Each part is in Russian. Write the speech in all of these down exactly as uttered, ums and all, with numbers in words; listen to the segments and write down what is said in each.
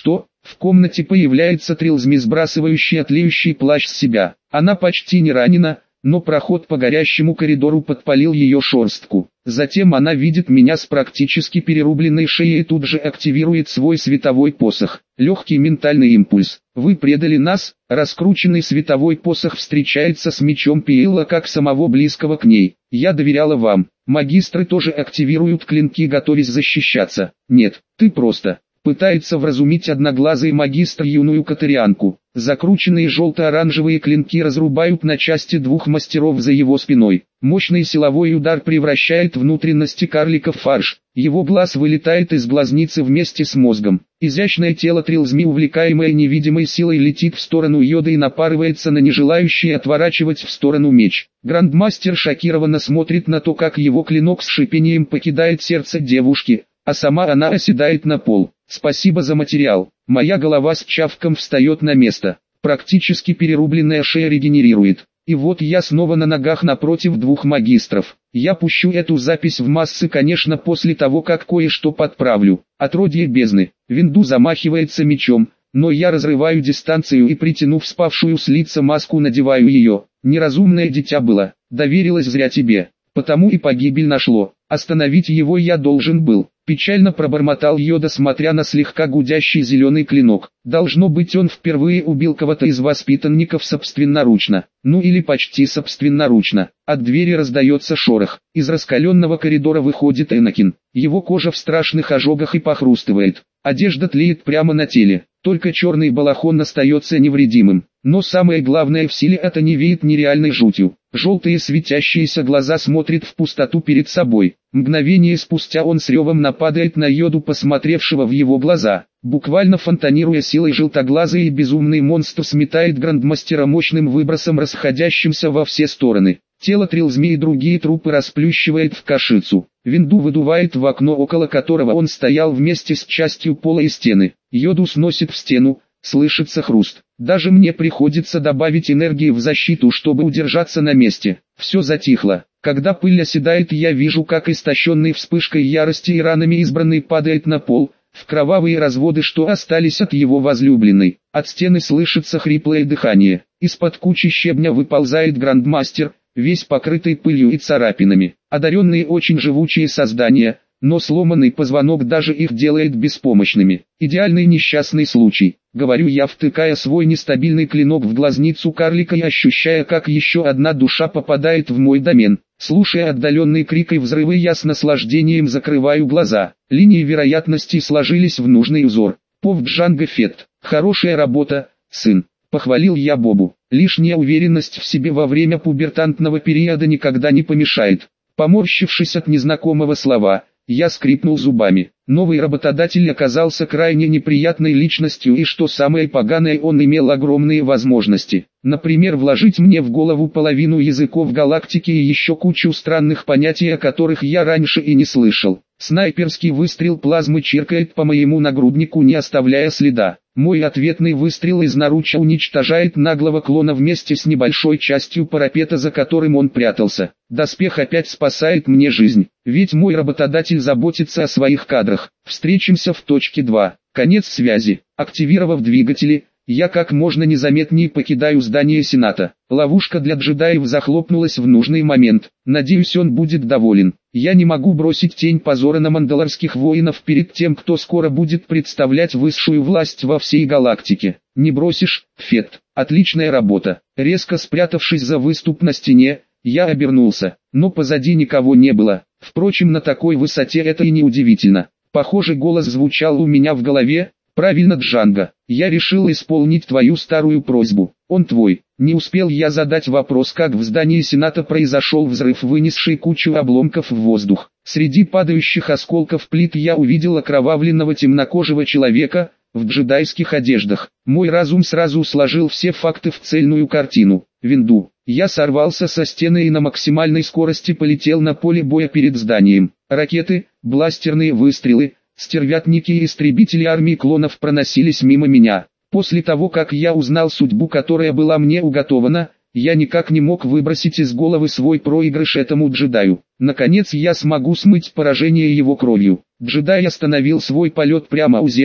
Что? В комнате появляется Трилзми, сбрасывающий тлеющий плащ с себя. Она почти не ранена, но проход по горящему коридору подпалил ее шерстку. Затем она видит меня с практически перерубленной шеей и тут же активирует свой световой посох. Легкий ментальный импульс. Вы предали нас. Раскрученный световой посох встречается с мечом Пиэлла как самого близкого к ней. Я доверяла вам. Магистры тоже активируют клинки, готовясь защищаться. Нет, ты просто... Пытается вразумить одноглазый магистр юную катарианку. Закрученные желто-оранжевые клинки разрубают на части двух мастеров за его спиной. Мощный силовой удар превращает внутренности карлика в фарш. Его глаз вылетает из глазницы вместе с мозгом. Изящное тело Трилзми, увлекаемое невидимой силой, летит в сторону Йода и напарывается на нежелающий отворачивать в сторону меч. Грандмастер шокированно смотрит на то, как его клинок с шипением покидает сердце девушки, а сама она оседает на пол. Спасибо за материал. Моя голова с чавком встает на место. Практически перерубленная шея регенерирует. И вот я снова на ногах напротив двух магистров. Я пущу эту запись в массы, конечно, после того, как кое-что подправлю. Отродье бездны. Винду замахивается мечом, но я разрываю дистанцию и, притянув спавшую с лица маску, надеваю ее. Неразумное дитя было. Доверилась зря тебе. Потому и погибель нашло. Остановить его я должен был. Печально пробормотал Йода, смотря на слегка гудящий зеленый клинок. Должно быть, он впервые убил кого-то из воспитанников собственноручно. Ну или почти собственноручно. От двери раздается шорох. Из раскаленного коридора выходит Энакин. Его кожа в страшных ожогах и похрустывает. Одежда тлеет прямо на теле. Только черный балахон остается невредимым. Но самое главное в силе — это не веет нереальной жутью. Желтые светящиеся глаза смотрят в пустоту перед собой. Мгновение спустя он с ревом нападает на Йоду, посмотревшего в его глаза. Буквально фонтанируя силой, желтоглазый и безумный монстр сметает грандмастера мощным выбросом, расходящимся во все стороны. Тело Трилзми и другие трупы расплющивает в кашицу. Винду выдувает в окно, около которого он стоял, вместе с частью пола и стены. Йоду сносит в стену, слышится хруст. Даже мне приходится добавить энергии в защиту, чтобы удержаться на месте. Все затихло. Когда пыль оседает, я вижу, как истощенный вспышкой ярости и ранами избранный падает на пол, в кровавые разводы, что остались от его возлюбленной. От стены слышится хриплое дыхание. Из-под кучи щебня выползает грандмастер, весь покрытый пылью и царапинами. Одаренные очень живучие создания, но сломанный позвонок даже их делает беспомощными. Идеальный несчастный случай, говорю я, втыкая свой нестабильный клинок в глазницу карлика и ощущая, как еще одна душа попадает в мой домен. Слушая отдаленный крик и взрывы, я с наслаждением закрываю глаза. Линии вероятностей сложились в нужный узор. Пов Джанго Фетт. Хорошая работа, сын. Похвалил я Бобу. Лишняя уверенность в себе во время пубертантного периода никогда не помешает. Поморщившись от незнакомого слова, я скрипнул зубами. Новый работодатель оказался крайне неприятной личностью, и что самое поганое, он имел огромные возможности. Например, вложить мне в голову половину языков галактики и еще кучу странных понятий, о которых я раньше и не слышал. Снайперский выстрел плазмы чиркает по моему нагруднику, не оставляя следа. Мой ответный выстрел из наруча уничтожает наглого клона вместе с небольшой частью парапета, за которым он прятался. Доспех опять спасает мне жизнь, ведь мой работодатель заботится о своих кадрах. Встретимся в точке два. Конец связи. Активировав двигатели, я как можно незаметнее покидаю здание Сената. Ловушка для джедаев захлопнулась в нужный момент. Надеюсь, он будет доволен. Я не могу бросить тень позора на мандалорских воинов перед тем, кто скоро будет представлять высшую власть во всей галактике. Не бросишь, Фетт. Отличная работа. Резко спрятавшись за выступ на стене, я обернулся, но позади никого не было. Впрочем, на такой высоте это и не удивительно. Похоже, голос звучал у меня в голове. Правильно, Джанго, я решил исполнить твою старую просьбу. Он твой. Не успел я задать вопрос, как в здании Сената произошел взрыв, вынесший кучу обломков в воздух. Среди падающих осколков плит я увидел окровавленного темнокожего человека в джедайских одеждах. Мой разум сразу сложил все факты в цельную картину. Винду. Я сорвался со стены и на максимальной скорости полетел на поле боя перед зданием. Ракеты, бластерные выстрелы, стервятники и истребители армии клонов проносились мимо меня. После того, как я узнал судьбу, которая была мне уготована, я никак не мог выбросить из головы свой проигрыш этому джедаю. Наконец я смогу смыть поражение его кровью. Джедай остановил свой полет прямо у земли,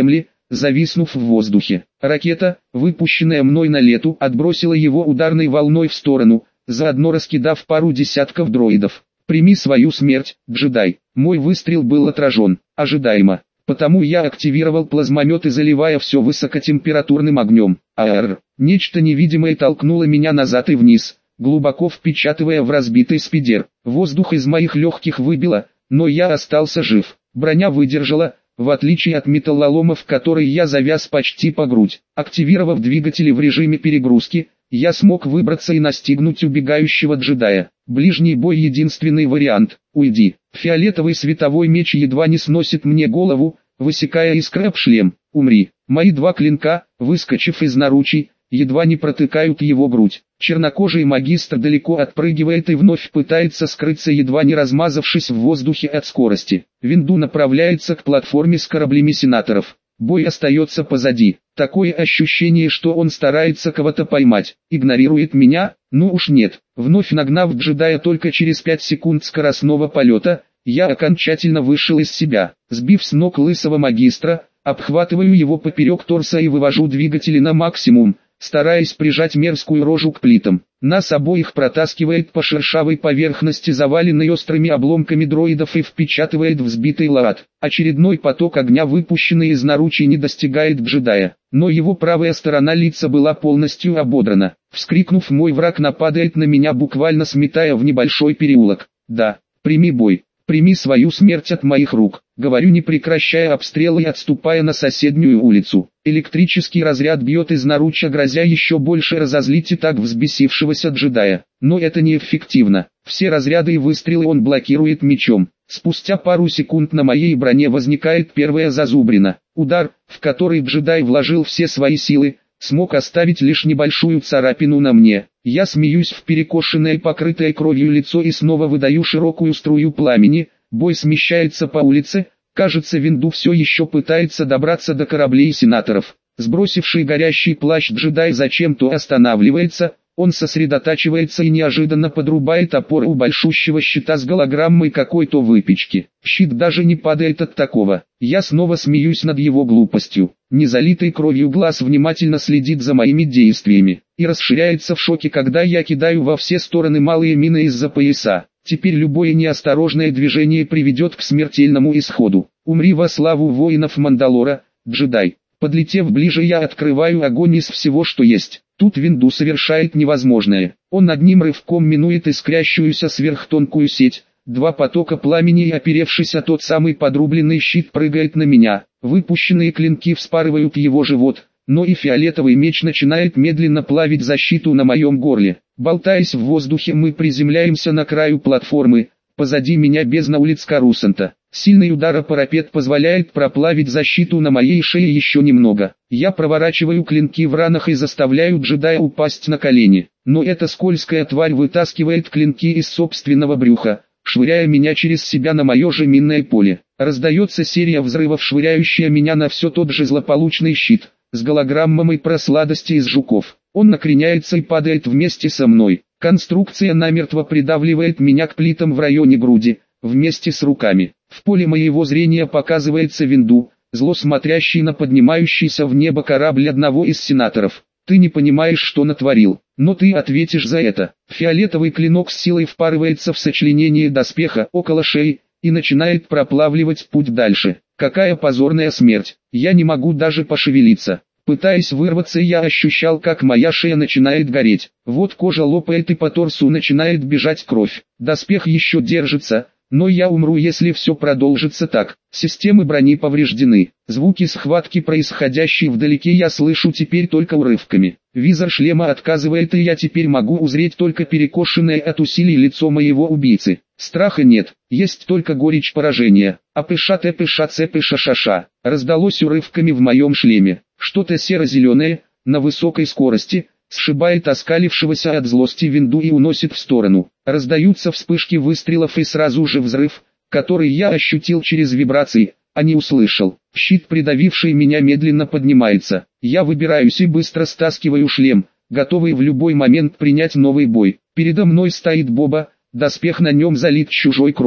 зависнув в воздухе. Ракета, выпущенная мной на лету, отбросила его ударной волной в сторону, заодно раскидав пару десятков дроидов. «Прими свою смерть, джедай». Мой выстрел был отражен, ожидаемо. Потому я активировал плазмометы, заливая все высокотемпературным огнем. Ар! Нечто невидимое толкнуло меня назад и вниз, глубоко впечатывая в разбитый спидер. Воздух из моих легких выбило, но я остался жив. Броня выдержала, в отличие от металлолома, в который я завяз почти по грудь. Активировав двигатели в режиме перегрузки, я смог выбраться и настигнуть убегающего джедая. Ближний бой — единственный вариант. Уйди. Фиолетовый световой меч едва не сносит мне голову, высекая искры об шлем. Умри. Мои два клинка, выскочив из наручий, едва не протыкают его грудь. Чернокожий магистр далеко отпрыгивает и вновь пытается скрыться, едва не размазавшись в воздухе от скорости. Винду направляется к платформе с кораблями сенаторов. Бой остается позади. Такое ощущение, что он старается кого-то поймать. Игнорирует меня? Ну уж нет. Вновь нагнав джедая только через пять секунд скоростного полета, я окончательно вышел из себя. Сбив с ног лысого магистра, обхватываю его поперек торса и вывожу двигатели на максимум, стараясь прижать мерзкую рожу к плитам. Нас обоих протаскивает по шершавой поверхности, заваленной острыми обломками дроидов, и впечатывает в сбитый лад. Очередной поток огня, выпущенный из наручий, не достигает джедая, но его правая сторона лица была полностью ободрана. Вскрикнув, мой враг нападает на меня, буквально сметая в небольшой переулок. «Да, прими бой. Прими свою смерть от моих рук», — говорю, не прекращая обстрелы и отступая на соседнюю улицу. Электрический разряд бьет из наруча, грозя еще больше разозлить и так взбесившегося джедая. Но это неэффективно. Все разряды и выстрелы он блокирует мечом. Спустя пару секунд на моей броне возникает первая зазубрина. Удар, в который джедай вложил все свои силы, смог оставить лишь небольшую царапину на мне. Я смеюсь в перекошенное, покрытое кровью лицо и снова выдаю широкую струю пламени. Бой смещается по улице. Кажется, Винду все еще пытается добраться до кораблей сенаторов. Сбросивший горящий плащ джедай зачем-то останавливается. Он сосредотачивается и неожиданно подрубает опору у большущего щита с голограммой какой-то выпечки. Щит даже не падает от такого. Я снова смеюсь над его глупостью. Незалитый кровью глаз внимательно следит за моими действиями и расширяется в шоке, когда я кидаю во все стороны малые мины из-за пояса. Теперь любое неосторожное движение приведет к смертельному исходу. Умри во славу воинов Мандалора, джедай. Подлетев ближе, я открываю огонь из всего, что есть. Тут Винду совершает невозможное. Он одним рывком минует искрящуюся сверхтонкую сеть. Два потока пламени и, оперевшись о тот самый подрубленный щит, прыгает на меня. Выпущенные клинки вспарывают его живот, но и фиолетовый меч начинает медленно плавить защиту на моем горле. Болтаясь в воздухе, мы приземляемся на краю платформы. Позади меня бездна улиц Корусанта. Сильный удар о парапет позволяет проплавить защиту на моей шее еще немного. Я проворачиваю клинки в ранах и заставляю джедая упасть на колени. Но эта скользкая тварь вытаскивает клинки из собственного брюха, швыряя меня через себя на мое же минное поле. Раздается серия взрывов, швыряющая меня на все тот же злополучный щит, с голограммой про сладости из жуков. Он накреняется и падает вместе со мной. Конструкция намертво придавливает меня к плитам в районе груди, вместе с руками. В поле моего зрения показывается Винду, зло смотрящий на поднимающийся в небо корабль одного из сенаторов. «Ты не понимаешь, что натворил, но ты ответишь за это». Фиолетовый клинок с силой впарывается в сочленение доспеха около шеи и начинает проплавливать путь дальше. Какая позорная смерть! Я не могу даже пошевелиться. Пытаясь вырваться, я ощущал, как моя шея начинает гореть. Вот кожа лопает и по торсу начинает бежать кровь. Доспех еще держится, но я умру, если все продолжится так. Системы брони повреждены. Звуки схватки, происходящие вдалеке, я слышу теперь только урывками. Визор шлема отказывает, и я теперь могу узреть только перекошенное от усилий лицо моего убийцы. Страха нет, есть только горечь поражения. «Апыша тэпыша цепыша шаша» раздалось урывками в моем шлеме. Что-то серо-зеленое, на высокой скорости, сшибает оскалившегося от злости Винду и уносит в сторону. Раздаются вспышки выстрелов и сразу же взрыв, который я ощутил через вибрации, а не услышал. Щит, придавивший меня, медленно поднимается. Я выбираюсь и быстро стаскиваю шлем, готовый в любой момент принять новый бой. Передо мной стоит Боба, доспех на нем залит чужой кровью.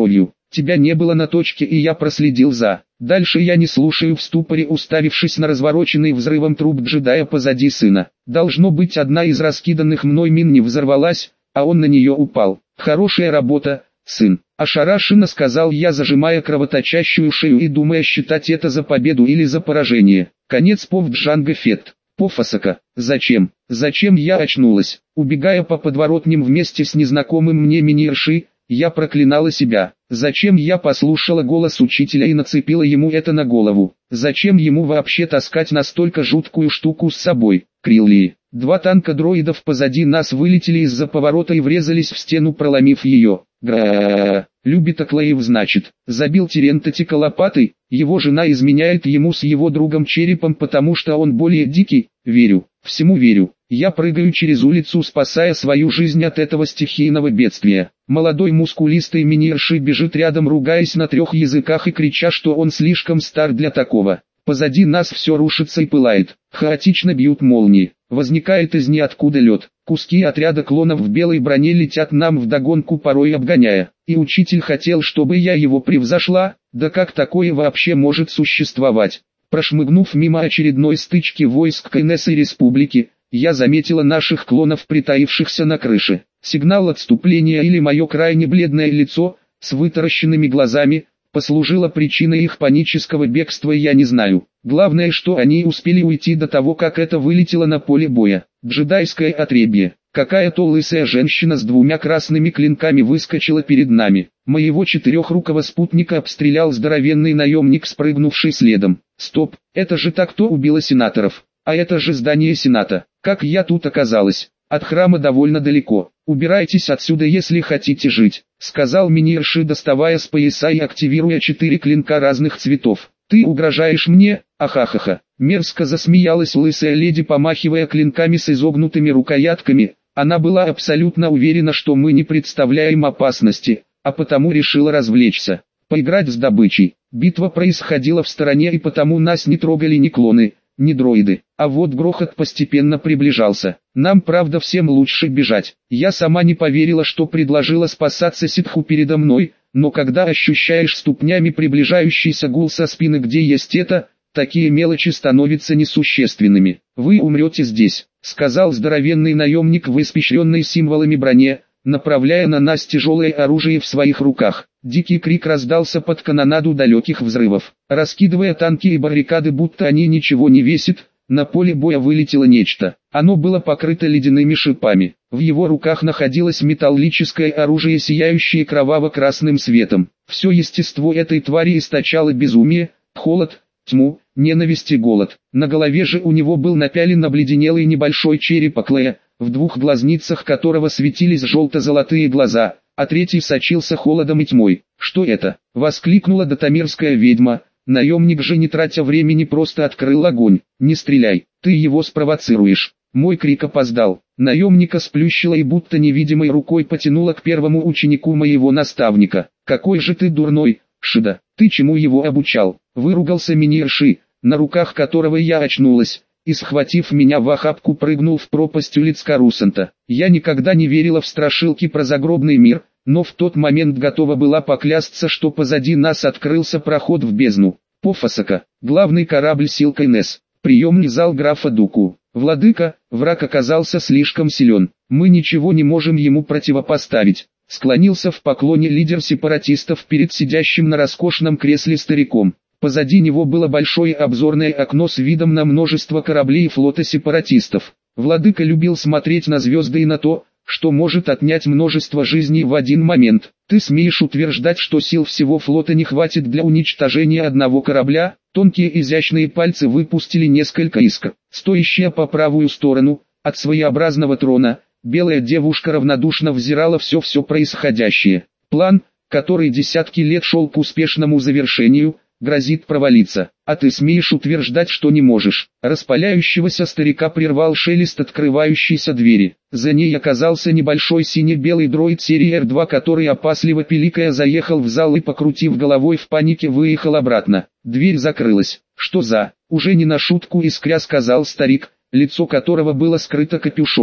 Тебя не было на точке, и я проследил за. Дальше я не слушаю в ступоре, уставившись на развороченный взрывом труп джедая позади сына. Должно быть, одна из раскиданных мной мин не взорвалась, а он на нее упал. Хорошая работа, сын. Ошарашенно сказал я, зажимая кровоточащую шею и думая, считать это за победу или за поражение. Конец пов Джанго Фетт. Пофасака. Зачем? Зачем я очнулась? Убегая по подворотням вместе с незнакомым мне Минирши, я проклинала себя. Зачем я послушала голос учителя и нацепила ему это на голову? Зачем ему вообще таскать настолько жуткую штуку с собой? Крилли. Два танка дроидов позади нас вылетели из-за поворота и врезались в стену, проломив ее. Гра. Любит Аклаев, значит. Забил Терентатика лопатой. Его жена изменяет ему с его другом Черепом, потому что он более дикий. Верю. Всему верю. Я прыгаю через улицу, спасая свою жизнь от этого стихийного бедствия. Молодой мускулистый Минирши бежит рядом, ругаясь на трех языках и крича, что он слишком стар для такого. Позади нас все рушится и пылает. Хаотично бьют молнии. Возникает из ниоткуда лед. Куски отряда клонов в белой броне летят нам вдогонку, порой обгоняя. И учитель хотел, чтобы я его превзошла? Да как такое вообще может существовать? Прошмыгнув мимо очередной стычки войск КНС и Республики, я заметила наших клонов, притаившихся на крыше. Сигнал отступления или мое крайне бледное лицо, с вытаращенными глазами, послужило причиной их панического бегства, я не знаю. Главное, что они успели уйти до того, как это вылетело на поле боя. Джедайское отребье. Какая-то лысая женщина с двумя красными клинками выскочила перед нами. Моего четырехрукого спутника обстрелял здоровенный наемник, спрыгнувший следом. Стоп, это же та, кто убила сенаторов. А это же здание Сената. Как я тут оказалась? От храма довольно далеко. Убирайтесь отсюда, если хотите жить, сказал Минирши, доставая с пояса и активируя четыре клинка разных цветов. Ты угрожаешь мне? Ахахаха. Мерзко засмеялась лысая леди, помахивая клинками с изогнутыми рукоятками. Она была абсолютно уверена, что мы не представляем опасности, а потому решила развлечься, поиграть с добычей. Битва происходила в стороне, и потому нас не трогали ни клоны, ни дроиды. А вот грохот постепенно приближался. Нам, правда, всем лучше бежать. Я сама не поверила, что предложила спасаться ситху передо мной, но когда ощущаешь ступнями приближающийся гул со спины, где есть это, такие мелочи становятся несущественными. «Вы умрете здесь», — сказал здоровенный наемник в испещренной символами броне, направляя на нас тяжелое оружие в своих руках. Дикий крик раздался под канонаду далеких взрывов. Раскидывая танки и баррикады, будто они ничего не весят, на поле боя вылетело нечто. Оно было покрыто ледяными шипами. В его руках находилось металлическое оружие, сияющее кроваво-красным светом. Все естество этой твари источало безумие, холод, тьму, ненависть и голод. На голове же у него был напялен обледенелый небольшой череп Аклея, в двух глазницах которого светились желто-золотые глаза, а третий сочился холодом и тьмой. «Что это?» — воскликнула датамирская ведьма. Наемник же, не тратя времени, просто открыл огонь. «Не стреляй, ты его спровоцируешь». Мой крик опоздал. Наемника сплющила и будто невидимой рукой потянула к первому ученику моего наставника. «Какой же ты дурной, Шида, ты чему его обучал?» — выругался Минирши, на руках которого я очнулась, и, схватив меня в охапку, прыгнул в пропасть улиц Карусанта. Я никогда не верила в страшилки про загробный мир, но в тот момент готова была поклясться, что позади нас открылся проход в бездну. Пофасака, главный корабль сил КНС, приемный зал графа Дуку. «Владыка, враг оказался слишком силен, мы ничего не можем ему противопоставить», — склонился в поклоне лидер сепаратистов перед сидящим на роскошном кресле стариком. Позади него было большое обзорное окно с видом на множество кораблей флота сепаратистов. Владыка любил смотреть на звезды и на то, что может отнять множество жизней в один момент. «Ты смеешь утверждать, что сил всего флота не хватит для уничтожения одного корабля?» Тонкие изящные пальцы выпустили несколько искр. Стоящая по правую сторону, от своеобразного трона, белая девушка равнодушно взирала все-все происходящее. План, который десятки лет шел к успешному завершению, грозит провалиться. «А ты смеешь утверждать, что не можешь?» Распаляющегося старика прервал шелест открывающейся двери. За ней оказался небольшой сине-белый дроид серии эр два, который, опасливо пиликая, заехал в зал и, покрутив головой, в панике выехал обратно. Дверь закрылась. «Что за?» — уже не на шутку искря сказал старик, лицо которого было скрыто капюшоном.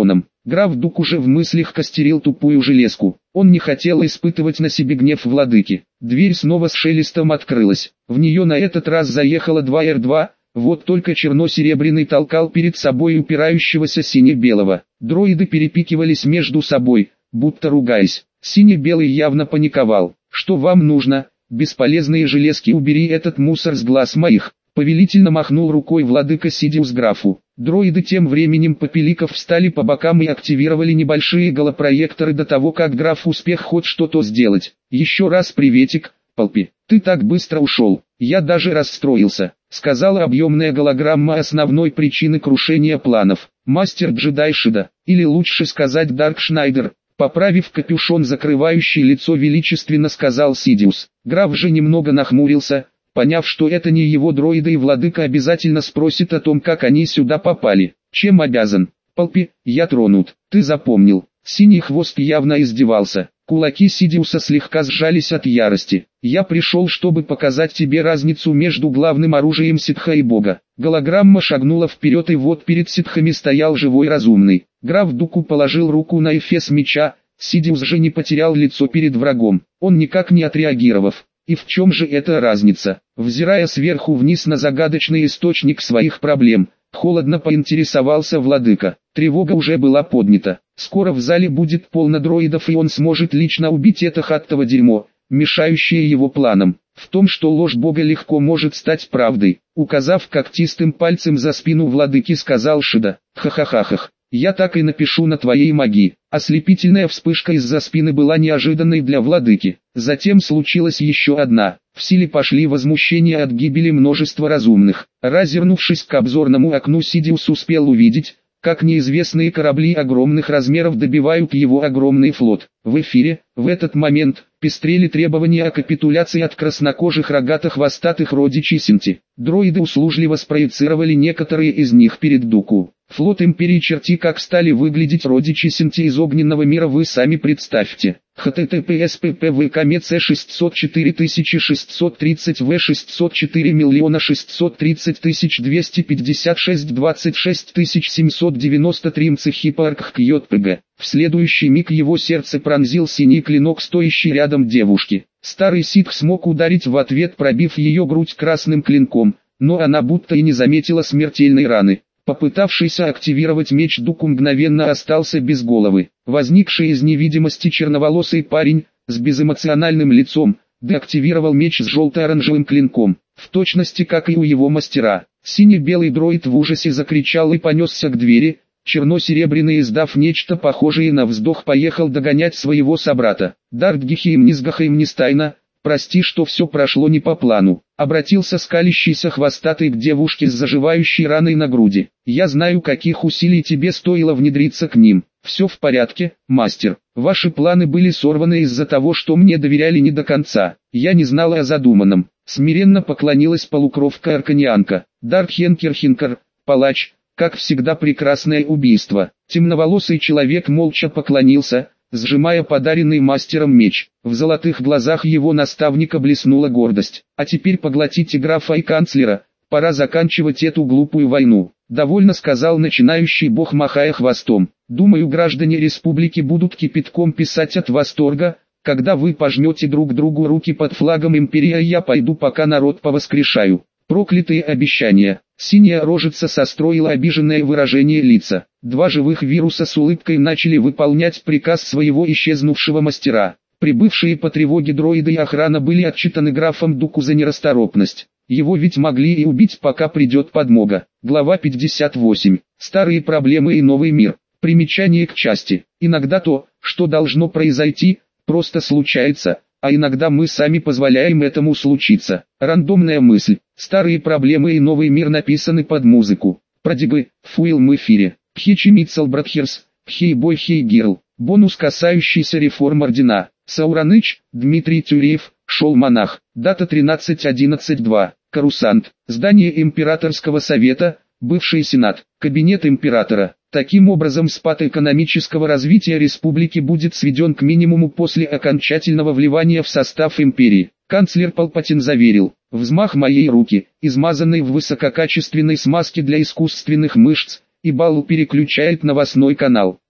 Граф Дук уже в мыслях костерил тупую железку. Он не хотел испытывать на себе гнев владыки. Дверь снова с шелестом открылась. В нее на этот раз заехало два эр два, вот только черно-серебряный толкал перед собой упирающегося сине-белого. Дроиды перепикивались между собой, будто ругаясь. Сине-белый явно паниковал. «Что вам нужно? Бесполезные железки, убери этот мусор с глаз моих!» Повелительно махнул рукой владыка Сидиус графу. Дроиды тем временем попеликов встали по бокам и активировали небольшие голопроекторы до того, как граф успех хоть что-то сделать. «Еще раз приветик, Полпи, ты так быстро ушел, я даже расстроился», сказала объемная голограмма основной причины крушения планов. Мастер-джедай Шида, или лучше сказать Дарк Шнайдер, поправив капюшон, закрывающий лицо, величественно сказал Сидиус. Граф же немного нахмурился, поняв, что это не его дроиды, и владыка обязательно спросит о том, как они сюда попали. «Чем обязан, Полпи? Я тронут, ты запомнил». Синий хвост явно издевался. Кулаки Сидиуса слегка сжались от ярости. «Я пришел, чтобы показать тебе разницу между главным оружием ситха и бога». Голограмма шагнула вперед, и вот перед ситхами стоял живой разумный. Граф Дуку положил руку на эфес меча, Сидиус же не потерял лицо перед врагом. Он никак не отреагировав. И в чем же эта разница? Взирая сверху вниз на загадочный источник своих проблем, холодно поинтересовался владыка. Тревога уже была поднята. Скоро в зале будет полно дроидов, и он сможет лично убить это хаттово дерьмо, мешающее его планам. В том, что ложь бога легко может стать правдой, указав когтистым пальцем за спину владыки, сказал Шида. «Ха-ха-ха-ха. Я так и напишу на твоей магии». Ослепительная вспышка из-за спины была неожиданной для владыки. Затем случилась еще одна. В силе пошли возмущения от гибели множества разумных. Развернувшись к обзорному окну, Сидиус успел увидеть, как неизвестные корабли огромных размеров добивают его огромный флот. В эфире, в этот момент, пестрели требования о капитуляции от краснокожих рогато-хвостатых родичей Синти. Дроиды услужливо спроецировали некоторые из них перед Дуку. Флот Империи, черти как стали выглядеть родичи Синти из огненного мира, вы сами представьте. https ppvkmec шестьсот четыре тысячи шестьсот тридцать в шестьсот четыре миллиона шестьсот тридцать тысяч двести пятьдесят шесть двадцать шесть тысяч семьсот девяносто три мцхипаркхьотпг. В следующий миг его сердце пронзил синий клинок, стоящий рядом девушки. Старый ситх смог ударить в ответ, пробив ее грудь красным клинком, но она будто и не заметила смертельной раны. Попытавшийся активировать меч Дуку мгновенно остался без головы. Возникший из невидимости черноволосый парень, с безэмоциональным лицом, деактивировал меч с желто-оранжевым клинком, в точности как и у его мастера. Синий-белый дроид в ужасе закричал и понесся к двери. Черно-серебряный, издав нечто похожее на вздох, поехал догонять своего собрата. «Дартгихейм Низгахейм Нистайна, прости, что все прошло не по плану», обратился скалящийся хвостатый к девушке с заживающей раной на груди. «Я знаю, каких усилий тебе стоило внедриться к ним. Все в порядке, мастер. Ваши планы были сорваны из-за того, что мне доверяли не до конца. Я не знала о задуманном». Смиренно поклонилась полукровка-арканианка. Даркхенкерхинкер, палач, как всегда прекрасное убийство. Темноволосый человек молча поклонился, сжимая подаренный мастером меч. В золотых глазах его наставника блеснула гордость. «А теперь поглотите графа и канцлера, пора заканчивать эту глупую войну», довольно сказал начинающий бог, махая хвостом. «Думаю, граждане республики будут кипятком писать от восторга, когда вы пожмете друг другу руки под флагом империи, а я пойду пока народ повоскрешаю». Проклятые обещания. Синяя рожица состроила обиженное выражение лица. Два живых вируса с улыбкой начали выполнять приказ своего исчезнувшего мастера. Прибывшие по тревоге дроиды и охрана были отчитаны графом Дуку за нерасторопность. Его ведь могли и убить, пока придет подмога. Глава пятьдесят восемь. Старые проблемы и новый мир. Примечание к части. Иногда то, что должно произойти, просто случается, а иногда мы сами позволяем этому случиться. Рандомная мысль. Старые проблемы и новый мир написаны под музыку. Продибы, фуил в эфире. Пхичи Митсел Братхерс, Хей Бой Хей Гирл. Бонус, касающийся реформ ордена. Саураныч, Дмитрий Тюреев, шел монах. Дата тринадцать одиннадцать два. Карусант. Здание Императорского совета, бывший сенат. Кабинет императора. Таким образом, спад экономического развития республики будет сведен к минимуму после окончательного вливания в состав империи. Канцлер Палпатин заверил. Взмах моей руки, измазанной в высококачественной смазке для искусственных мышц, и Балу переключает новостной канал.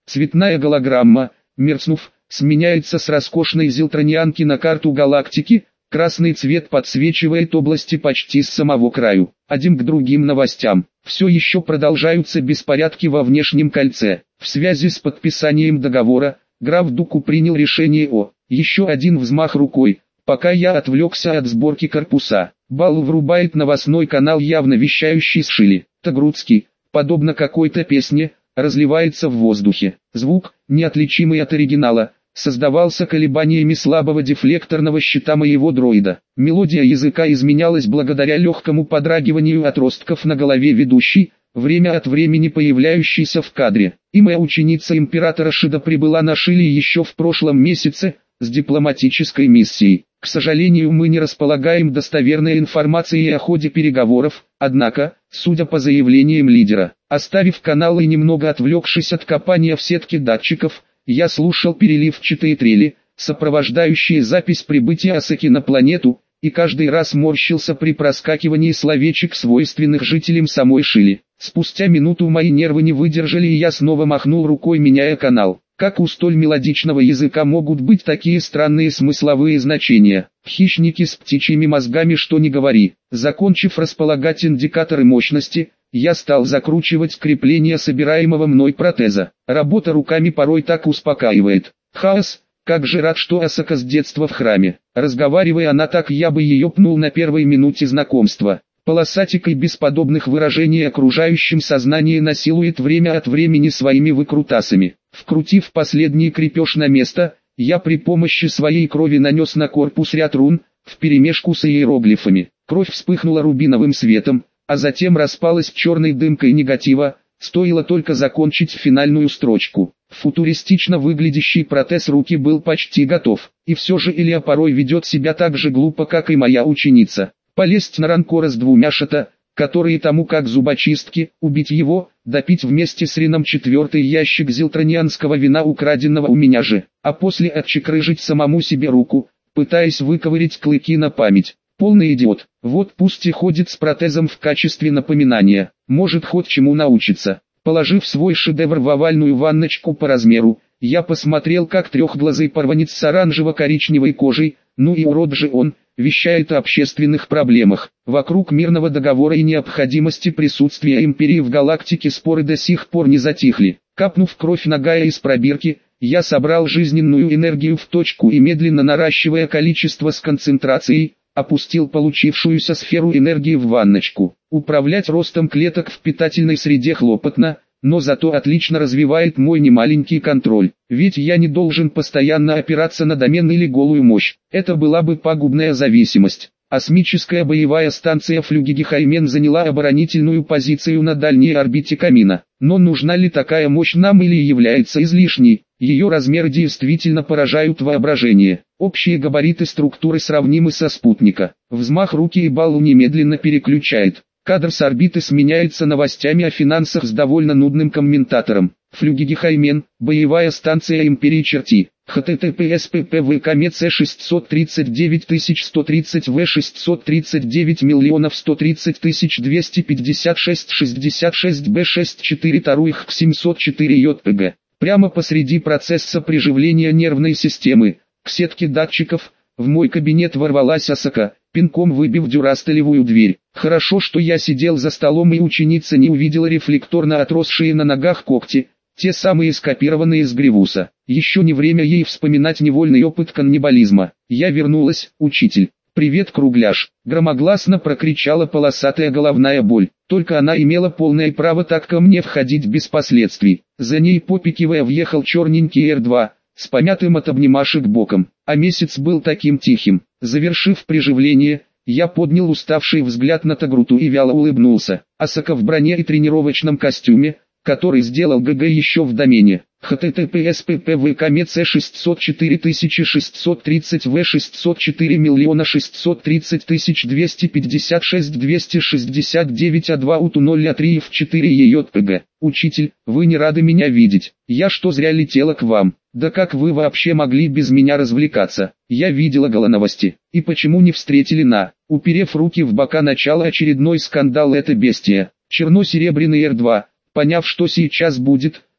Цветная голограмма, мерцнув, сменяется с роскошной зилтронианки на карту галактики. Красный цвет подсвечивает области почти с самого краю. Один к другим новостям. Все еще продолжаются беспорядки во внешнем кольце. В связи с подписанием договора, граф Дуку принял решение о еще один взмах рукой, пока я отвлекся от сборки корпуса. Балу врубает новостной канал, явно вещающий с Шили. Тагрудский, подобно какой-то песне, разливается в воздухе. Звук, неотличимый от оригинала, создавался колебаниями слабого дефлекторного щита моего дроида. Мелодия языка изменялась благодаря легкому подрагиванию отростков на голове ведущей, время от времени появляющейся в кадре. И моя ученица императора Шида прибыла на Шили еще в прошлом месяце, с дипломатической миссией. К сожалению, мы не располагаем достоверной информацией о ходе переговоров, однако, судя по заявлениям лидера, оставив канал и немного отвлекшись от копания в сетке датчиков, я слушал переливчатые трели, сопровождающие запись прибытия Асаки на планету, и каждый раз морщился при проскакивании словечек, свойственных жителям самой Шили. Спустя минуту мои нервы не выдержали, и я снова махнул рукой, меняя канал. Как у столь мелодичного языка могут быть такие странные смысловые значения? Хищники с птичьими мозгами, что ни говори. Закончив располагать индикаторы мощности, я стал закручивать крепление собираемого мной протеза. Работа руками порой так успокаивает. Хаос, как же рад, что Асака с детства в храме. Разговаривая она так, я бы ее пнул на первой минуте знакомства. Полосатик и без подобных выражений окружающим сознание насилует время от времени своими выкрутасами. Вкрутив последний крепеж на место, я при помощи своей крови нанес на корпус ряд рун, вперемешку с иероглифами. Кровь вспыхнула рубиновым светом, а затем распалась черной дымкой негатива, стоило только закончить финальную строчку. Футуристично выглядящий протез руки был почти готов, и все же Илья порой ведет себя так же глупо, как и моя ученица. Полезть на Ранкора с двумя шата, которые тому как зубочистки, убить его, допить вместе с Рином четвертый ящик зилтронианского вина, украденного у меня же, а после отчекрыжить самому себе руку, пытаясь выковырять клыки на память. Полный идиот. Вот пусть и ходит с протезом в качестве напоминания, может хоть чему научиться. Положив свой шедевр в овальную ванночку по размеру, я посмотрел, как трехглазый порванец с оранжево-коричневой кожей, ну и урод же он, вещает о общественных проблемах. Вокруг мирного договора и необходимости присутствия империи в галактике споры до сих пор не затихли. Капнув кровь Нагая из пробирки, я собрал жизненную энергию в точку и, медленно наращивая количество с концентрацией, опустил получившуюся сферу энергии в ванночку. Управлять ростом клеток в питательной среде хлопотно, но зато отлично развивает мой немаленький контроль. Ведь я не должен постоянно опираться на домен или голую мощь. Это была бы пагубная зависимость. Космическая боевая станция Флюгигехаймен заняла оборонительную позицию на дальней орбите камина. Но нужна ли такая мощь нам или является излишней? Ее размеры действительно поражают воображение. Общие габариты структуры сравнимы со спутника. Взмах руки и Балу немедленно переключает. Кадр с орбиты сменяется новостями о финансах с довольно нудным комментатором. Флюгигехаймен, боевая станция Империи Черти. https ppv комец шестьсот тридцать девять тысяч сто тридцать в шестьсот тридцать девять миллионов сто тридцать тысяч двести пятьдесят шесть шестьдесят шесть бэ шестьдесят четыре таруих к семьсот четыре йпг. Прямо посреди процесса приживления нервной системы, к сетке датчиков, в мой кабинет ворвалась Асака, пинком выбив дюрастелевую дверь. Хорошо, что я сидел за столом и ученица не увидела рефлекторно отросшие на ногах когти, те самые скопированные с Гривуса. Еще не время ей вспоминать невольный опыт каннибализма. Я вернулась, учитель. «Привет, кругляш!» — громогласно прокричала полосатая головная боль. Только она имела полное право так ко мне входить без последствий. За ней, попикивая, въехал черненький эр два, с помятым от обнимашек боком. А месяц был таким тихим. Завершив приживление, я поднял уставший взгляд на Тагруту и вяло улыбнулся. Асака в броне и тренировочном костюме, который сделал ГГ еще в домене. https ppv комец шестьсот четыре тысячи шестьсот тридцать в шестьсот четыре миллиона шестьсот тридцать тысяч двести пятьдесят шесть двести шестьдесят девять а два уту ноль а три в четыре йпг. Учитель, вы не рады меня видеть. Я что, зря летела к вам? Да как вы вообще могли без меня развлекаться? Я видела голоновости. И почему не встретили на, уперев руки в бока, начало очередной скандал это бестия? Черно-серебряный эр два, поняв, что сейчас будет,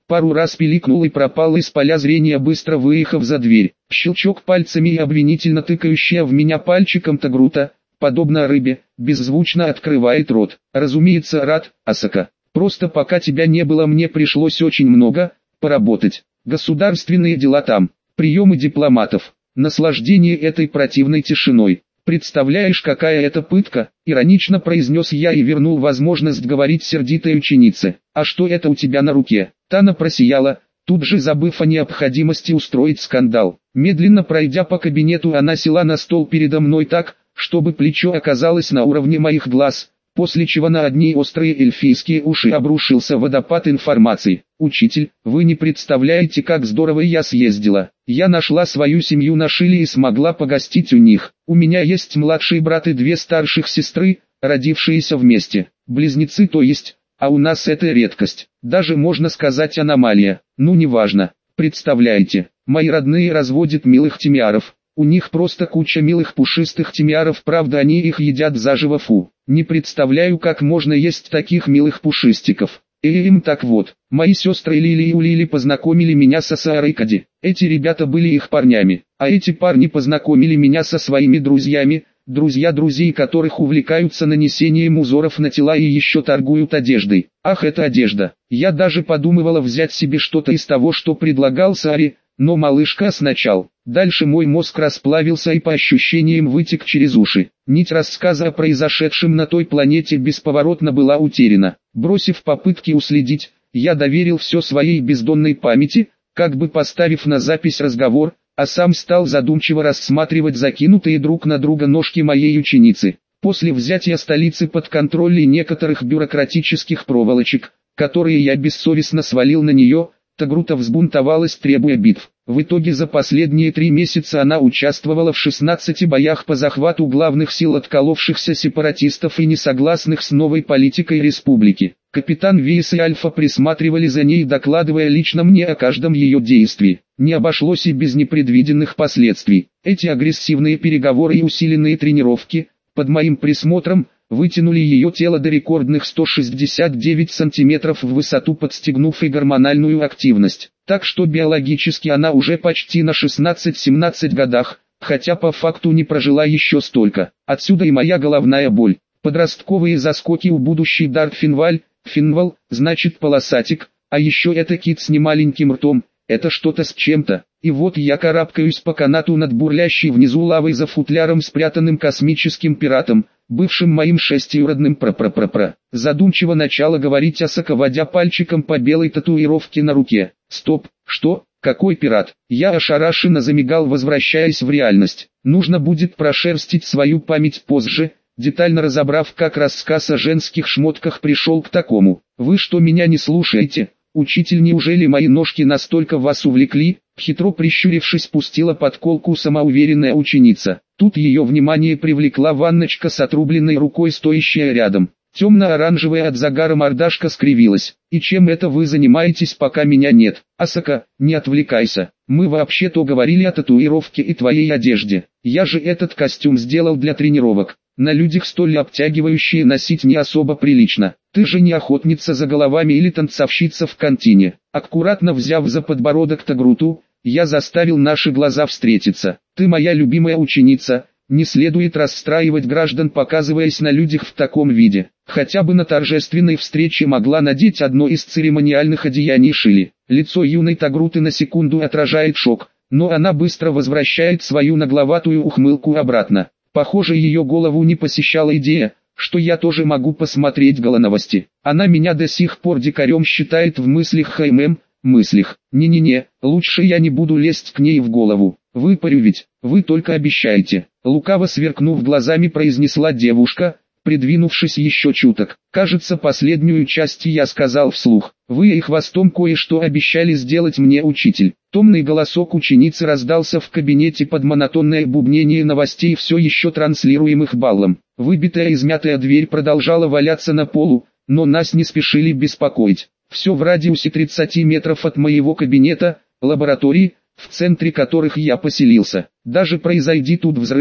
пару раз пиликнул и пропал из поля зрения, быстро выехав за дверь. Щелчок пальцами и обвинительно тыкающая в меня пальчиком Тагрута, подобно рыбе, беззвучно открывает рот. Разумеется, рад, Асака. Просто пока тебя не было, мне пришлось очень много поработать. Государственные дела там, приемы дипломатов, наслаждение этой противной тишиной. Представляешь, какая это пытка, иронично произнес я и вернул возможность говорить сердитой ученице. А что это у тебя на руке? Тана просияла, тут же забыв о необходимости устроить скандал. Медленно пройдя по кабинету, она села на стол передо мной так, чтобы плечо оказалось на уровне моих глаз, после чего на одни острые эльфийские уши обрушился водопад информации. «Учитель, вы не представляете, как здорово я съездила. Я нашла свою семью на Шиле и смогла погостить у них. У меня есть младший брат и две старших сестры, родившиеся вместе. Близнецы, то есть, а у нас это редкость. Даже можно сказать аномалия. Ну неважно. Представляете, мои родные разводят милых тимиаров. У них просто куча милых пушистых тимиаров, правда они их едят заживо, фу. Не представляю, как можно есть таких милых пушистиков. И им так вот, мои сестры Лили и Улили познакомили меня со Саарой Кади. Эти ребята были их парнями, а эти парни познакомили меня со своими друзьями, друзья друзей которых увлекаются нанесением узоров на тела и еще торгуют одеждой. Ах, это одежда. Я даже подумывала взять себе что-то из того, что предлагал Сааре, но малышка сначала. Дальше мой мозг расплавился и по ощущениям вытек через уши. Нить рассказа о произошедшем на той планете бесповоротно была утеряна. Бросив попытки уследить, я доверил все своей бездонной памяти, как бы поставив на запись разговор, а сам стал задумчиво рассматривать закинутые друг на друга ножки моей ученицы. После взятия столицы под контроль и некоторых бюрократических проволочек, которые я бессовестно свалил на нее, Тагрута взбунтовалась, требуя битв. В итоге за последние три месяца она участвовала в шестнадцати боях по захвату главных сил отколовшихся сепаратистов и несогласных с новой политикой республики. Капитан Вейс и Альфа присматривали за ней, докладывая лично мне о каждом ее действии. Не обошлось и без непредвиденных последствий. Эти агрессивные переговоры и усиленные тренировки, под моим присмотром, вытянули ее тело до рекордных сто шестьдесят девять сантиметров в высоту, подстегнув и гормональную активность. Так что биологически она уже почти на шестнадцать-семнадцать годах, хотя по факту не прожила еще столько. Отсюда и моя головная боль. Подростковые заскоки у будущей Дарт Финваль, Финвал, значит полосатик, а еще это кит с немаленьким ртом, это что-то с чем-то. И вот я карабкаюсь по канату над бурлящей внизу лавой за футляром, спрятанным космическим пиратом, бывшим моим шестиюродным пра-пра-пра-пра. Задумчиво начала говорить Асака, водя пальчиком по белой татуировке на руке. Стоп, что? Какой пират? Я ошарашенно замигал, возвращаясь в реальность. Нужно будет прошерстить свою память позже, детально разобрав, как рассказ о женских шмотках пришел к такому. Вы что, меня не слушаете? Учитель, неужели мои ножки настолько вас увлекли? Хитро прищурившись, пустила подколку самоуверенная ученица. Тут ее внимание привлекла ванночка с отрубленной рукой, стоящая рядом. Темно-оранжевая от загара мордашка скривилась. «И чем это вы занимаетесь, пока меня нет? Асака, не отвлекайся. Мы вообще-то говорили о татуировке и твоей одежде. Я же этот костюм сделал для тренировок. На людях столь обтягивающие носить не особо прилично. Ты же не охотница за головами или танцовщица в кантине». Аккуратно взяв за подбородок Тагруту, я заставил наши глаза встретиться. «Ты моя любимая ученица, не следует расстраивать граждан, показываясь на людях в таком виде. Хотя бы на торжественной встрече могла надеть одно из церемониальных одеяний Шили». Лицо юной Тагруты на секунду отражает шок, но она быстро возвращает свою нагловатую ухмылку обратно. Похоже, ее голову не посещала идея, что я тоже могу посмотреть голоновости. Она меня до сих пор дикарем считает в мыслях, хмм, мыслях. Не-не-не, лучше я не буду лезть к ней в голову. Выпарю ведь, вы только обещаете. Лукаво сверкнув глазами, произнесла девушка, придвинувшись еще чуток. Кажется, последнюю часть я сказал вслух. Вы и хвостом кое-что обещали сделать мне, учитель. Томный голосок ученицы раздался в кабинете под монотонное бубнение новостей, все еще транслируемых баллом. Выбитая измятая дверь продолжала валяться на полу, но нас не спешили беспокоить. Все в радиусе тридцати метров от моего кабинета, лаборатории, в центре которых я поселился. Даже произойди тут взрыв,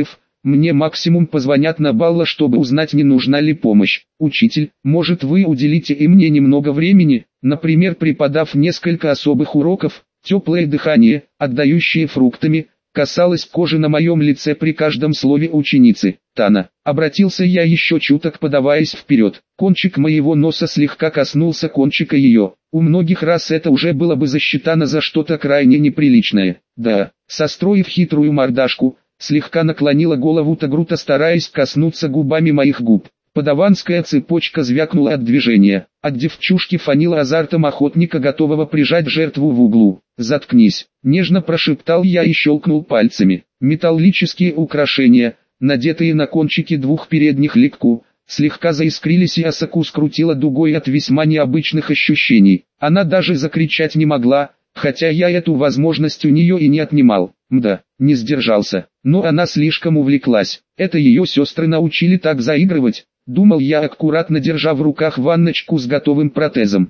Мне максимум позвонят на Балла, чтобы узнать, не нужна ли помощь. Учитель, может вы уделите и мне немного времени, например, преподав несколько особых уроков. Теплое дыхание, отдающее фруктами, касалось кожи на моем лице при каждом слове ученицы. Тана, обратился я еще чуток, подаваясь вперед. Кончик моего носа слегка коснулся кончика ее. У многих раз это уже было бы засчитано за что-то крайне неприличное. Да, состроив хитрую мордашку, слегка наклонила голову Тагрута, стараясь коснуться губами моих губ. Подаванская цепочка звякнула от движения. От девчушки фанило азартом охотника, готового прижать жертву в углу. «Заткнись», — нежно прошептал я и щелкнул пальцами. Металлические украшения, надетые на кончики двух передних ликку, слегка заискрились, и Асаку скрутила дугой от весьма необычных ощущений. Она даже закричать не могла, хотя я эту возможность у нее и не отнимал. Мда, не сдержался, но она слишком увлеклась. Это ее сестры научили так заигрывать, думал я, аккуратно держа в руках ванночку с готовым протезом.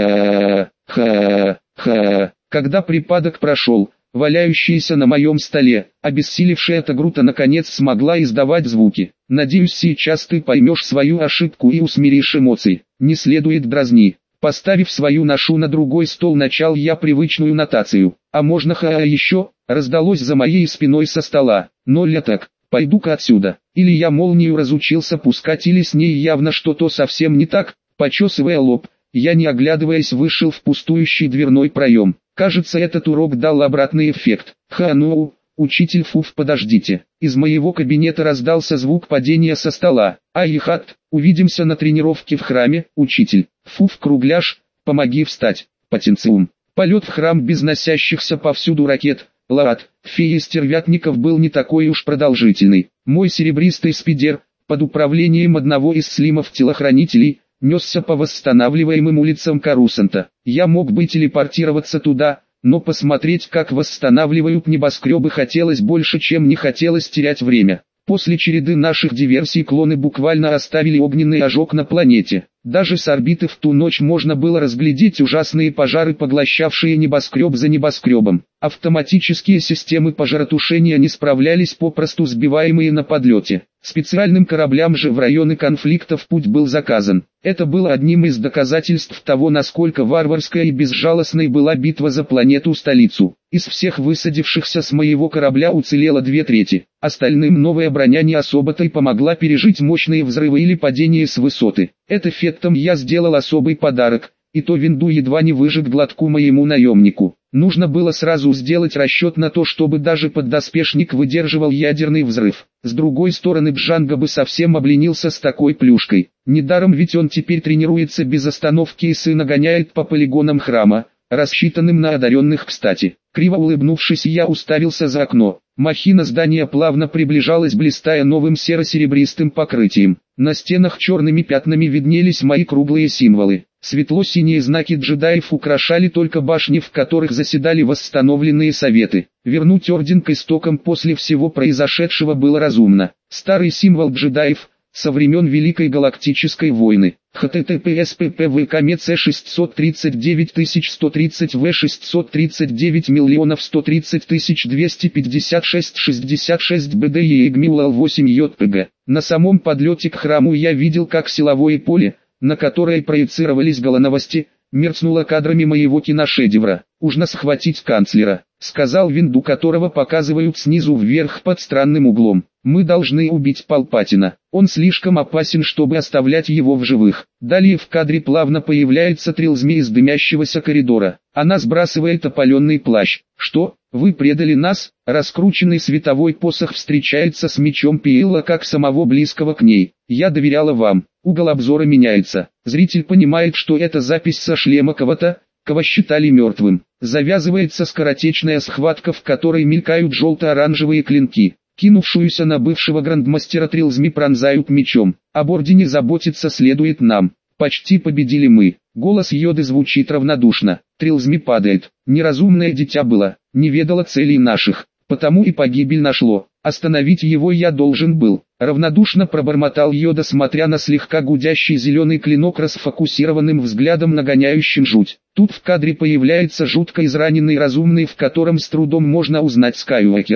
Ха-ха-ха. Когда припадок прошел, валяющаяся на моем столе, обессилевшая Тагрута наконец смогла издавать звуки. Надеюсь, сейчас ты поймешь свою ошибку и усмиришь эмоции. Не следует дразни. Поставив свою ношу на другой стол, начал я привычную нотацию. А можно ха еще? Раздалось за моей спиной со стола. Но ля так, пойду-ка отсюда. Или я молнию разучился пускать, или с ней явно что-то совсем не так. Почесывая лоб, я, не оглядываясь, вышел в пустующий дверной проем. Кажется, этот урок дал обратный эффект. Ха ну, учитель Фуф, подождите. Из моего кабинета раздался звук падения со стола. Ай-хат, увидимся на тренировке в храме, учитель. Фуф, кругляш, помоги встать. Потенциум. Полет в храм без носящихся повсюду ракет. Лаат, фея стервятников, был не такой уж продолжительный. Мой серебристый спидер, под управлением одного из слимов-телохранителей, несся по восстанавливаемым улицам Карусанта. Я мог бы телепортироваться туда, но посмотреть, как восстанавливают небоскребы, хотелось больше, чем не хотелось терять время. После череды наших диверсий клоны буквально оставили огненный ожог на планете. Даже с орбиты в ту ночь можно было разглядеть ужасные пожары, поглощавшие небоскреб за небоскребом. Автоматические системы пожаротушения не справлялись, попросту сбиваемые на подлете. Специальным кораблям же в районы конфликтов путь был заказан. Это было одним из доказательств того, насколько варварской и безжалостной была битва за планету-столицу. Из всех высадившихся с моего корабля уцелело две трети. Остальным новая броня не особо-то и помогла пережить мощные взрывы или падение с высоты. Это феттам я сделал особый подарок, и то винду едва не выжег глотку моему наемнику. Нужно было сразу сделать расчет на то, чтобы даже поддоспешник выдерживал ядерный взрыв. С другой стороны, Джанго бы совсем обленился с такой плюшкой. Недаром ведь он теперь тренируется без остановки и сына гоняет по полигонам храма, рассчитанным на одаренных кстати. Криво улыбнувшись, я уставился за окно. Махина здания плавно приближалась, блистая новым серо-серебристым покрытием. На стенах черными пятнами виднелись мои круглые символы. Светло-синие знаки джедаев украшали только башни, в которых заседали восстановленные советы. Вернуть орден к истокам после всего произошедшего было разумно. Старый символ джедаев, со времен Великой Галактической войны. https ppvkmec шестьсот тридцать девять тысяч сто тридцать в шестьсот тридцать девять миллионов сто тридцать тысяч двести пятьдесят шесть шестьдесят шесть бдеегмилал восемь йпг. На самом подлете к храму я видел, как силовое поле, на которое проецировались голоновости, мерцнуло кадрами моего киношедевра. «Ужно схватить канцлера», — сказал Винду, которого показывают снизу вверх под странным углом. «Мы должны убить Палпатина. Он слишком опасен, чтобы оставлять его в живых». Далее в кадре плавно появляется Трилзми из дымящегося коридора. Она сбрасывает опаленный плащ. «Что? Вы предали нас?» Раскрученный световой посох встречается с мечом Пиэлла, как самого близкого к ней. «Я доверяла вам». Угол обзора меняется. Зритель понимает, что это запись со шлема кого-то, кого считали мертвым. Завязывается скоротечная схватка, в которой мелькают желто-оранжевые клинки. Кинувшуюся на бывшего грандмастера Трилзми пронзают мечом. Об ордене заботиться следует нам. Почти победили мы. Голос Йоды звучит равнодушно. Трилзми падает. Неразумное дитя было, не ведало целей наших, потому и погибель нашло. Остановить его я должен был. Равнодушно пробормотал Йода, смотря на слегка гудящий зеленый клинок расфокусированным взглядом, нагоняющим жуть. Тут в кадре появляется жутко израненный разумный, в котором с трудом можно узнать Скайуокера.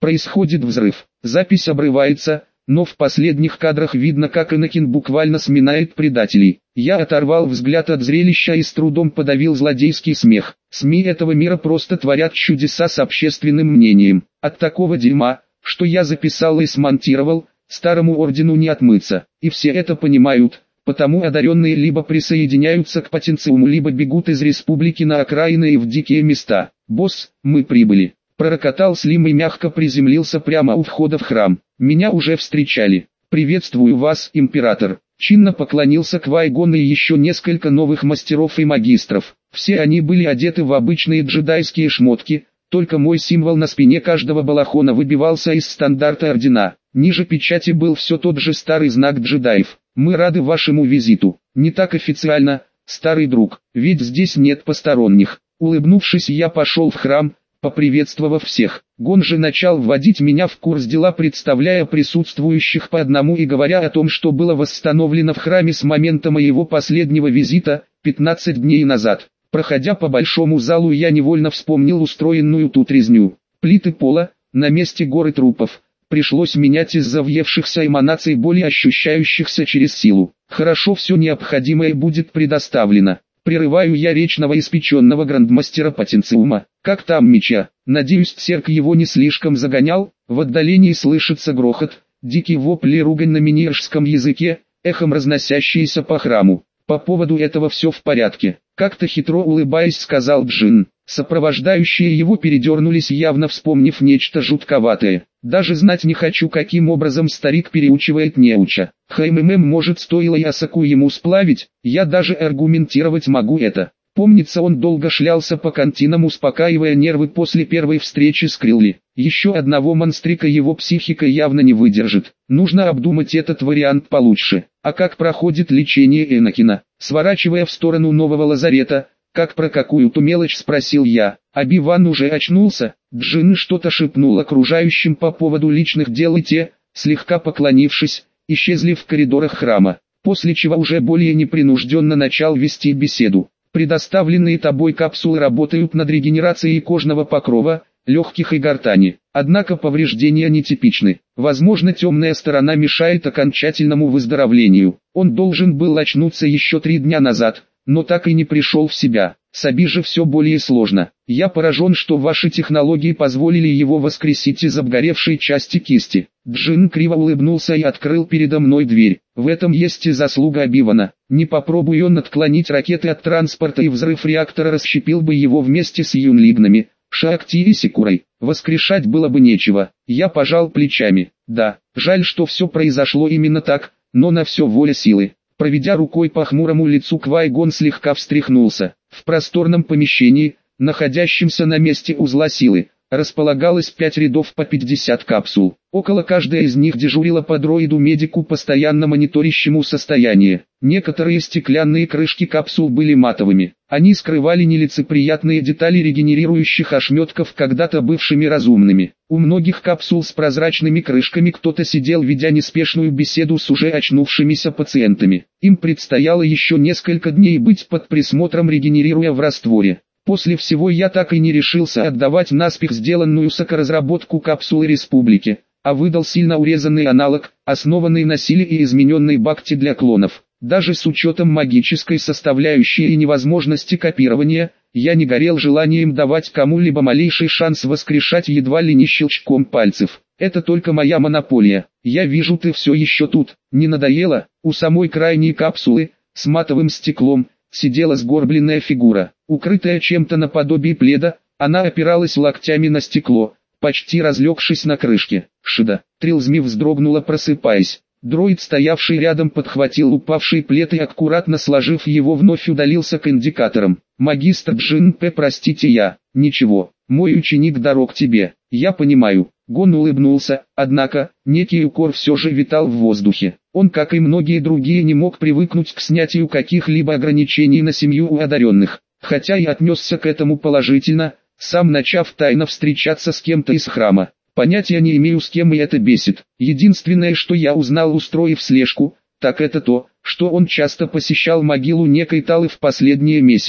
Происходит взрыв. Запись обрывается, но в последних кадрах видно, как Энакин буквально сминает предателей. Я оторвал взгляд от зрелища и с трудом подавил злодейский смех. СМИ этого мира просто творят чудеса с общественным мнением. От такого дерьма, что я записал и смонтировал, старому ордену не отмыться. И все это понимают, потому одаренные либо присоединяются к потенциуму, либо бегут из республики на окраины и в дикие места. «Босс, мы прибыли», — пророкотал Слим и мягко приземлился прямо у входа в храм. «Меня уже встречали. Приветствую вас, император». Чинно поклонился Квай-Гон и еще несколько новых мастеров и магистров. Все они были одеты в обычные джедайские шмотки, только мой символ на спине каждого балахона выбивался из стандарта ордена. Ниже печати был все тот же старый знак джедаев. «Мы рады вашему визиту. Не так официально, старый друг, ведь здесь нет посторонних». Улыбнувшись, я пошел в храм, поприветствовав всех. Гон же начал вводить меня в курс дела, представляя присутствующих по одному и говоря о том, что было восстановлено в храме с момента моего последнего визита, пятнадцать дней назад. Проходя по большому залу, я невольно вспомнил устроенную тут резню. Плиты пола, на месте горы трупов, пришлось менять из-за въевшихся эманаций, более ощущающихся через силу. Хорошо, все необходимое будет предоставлено. Прерываю я речь новоиспеченного грандмастера потенциума. «Как там меча? Надеюсь, Церк его не слишком загонял?» В отдалении слышится грохот, дикий вопль и ругань на миниршском языке, эхом разносящиеся по храму. «По поводу этого все в порядке», — как-то хитро улыбаясь сказал Джин. Сопровождающие его передернулись, явно вспомнив нечто жутковатое. «Даже знать не хочу, каким образом старик переучивает неуча. ХММ, может, стоило Ясаку ему сплавить, я даже аргументировать могу это». Помнится, он долго шлялся по кантинам, успокаивая нервы после первой встречи с Крилли. Еще одного монстрика его психика явно не выдержит. Нужно обдумать этот вариант получше. А как проходит лечение Энакина? Сворачивая в сторону нового лазарета, «Как про какую-то мелочь?» — спросил я. Оби-Ван уже очнулся. Джин что-то шепнул окружающим по поводу личных дел, и те, слегка поклонившись, исчезли в коридорах храма, после чего уже более непринужденно начал вести беседу. «Предоставленные тобой капсулы работают над регенерацией кожного покрова, легких и гортани. Однако повреждения нетипичны. Возможно, темная сторона мешает окончательному выздоровлению. Он должен был очнуться еще три дня назад, но так и не пришел в себя. С Аби же все более сложно. Я поражен, что ваши технологии позволили его воскресить из обгоревшей части кисти». Джин криво улыбнулся и открыл передо мной дверь. «В этом есть и заслуга Оби-Вана. Не попробуй он отклонить ракеты от транспорта, и взрыв реактора расщепил бы его вместе с юнлигнами, Шаакти и Секурой. Воскрешать было бы нечего». Я пожал плечами. «Да, жаль, что все произошло именно так, но на все воля силы». Проведя рукой по хмурому лицу, Квай-Гон слегка встряхнулся. В просторном помещении, находящемся на месте узла силы, располагалось пять рядов по пятьдесят капсул. Около каждой из них дежурила по дроиду-медику, постоянно мониторящему состояние. Некоторые стеклянные крышки капсул были матовыми. Они скрывали нелицеприятные детали регенерирующих ошметков, когда-то бывшими разумными. У многих капсул с прозрачными крышками кто-то сидел, ведя неспешную беседу с уже очнувшимися пациентами. Им предстояло еще несколько дней быть под присмотром, регенерируя в растворе. После всего я так и не решился отдавать наспех сделанную сокоразработку капсулы Республики, а выдал сильно урезанный аналог, основанный на силе и измененной бакте для клонов. Даже с учетом магической составляющей и невозможности копирования, я не горел желанием давать кому-либо малейший шанс воскрешать едва ли не щелчком пальцев. Это только моя монополия. Я вижу, ты все еще тут. Не надоело? У самой крайней капсулы, с матовым стеклом, сидела сгорбленная фигура. Укрытая чем-то наподобие пледа, она опиралась локтями на стекло, почти разлегшись на крышке. «Шида!» Трилзми вздрогнула, просыпаясь. Дроид, стоявший рядом, подхватил упавший плед и, аккуратно сложив его, вновь удалился к индикаторам. «Магистр Джин П, простите, я...» «Ничего, мой ученик дорог тебе, я понимаю». Гон улыбнулся, однако, некий укор все же витал в воздухе. Он, как и многие другие, не мог привыкнуть к снятию каких-либо ограничений на семью у одаренных, хотя и отнесся к этому положительно, сам начав тайно встречаться с кем-то из храма. Понятия не имею, с кем, и это бесит. Единственное, что я узнал, устроив слежку, так это то, что он часто посещал могилу некой Талы в последние месяцы.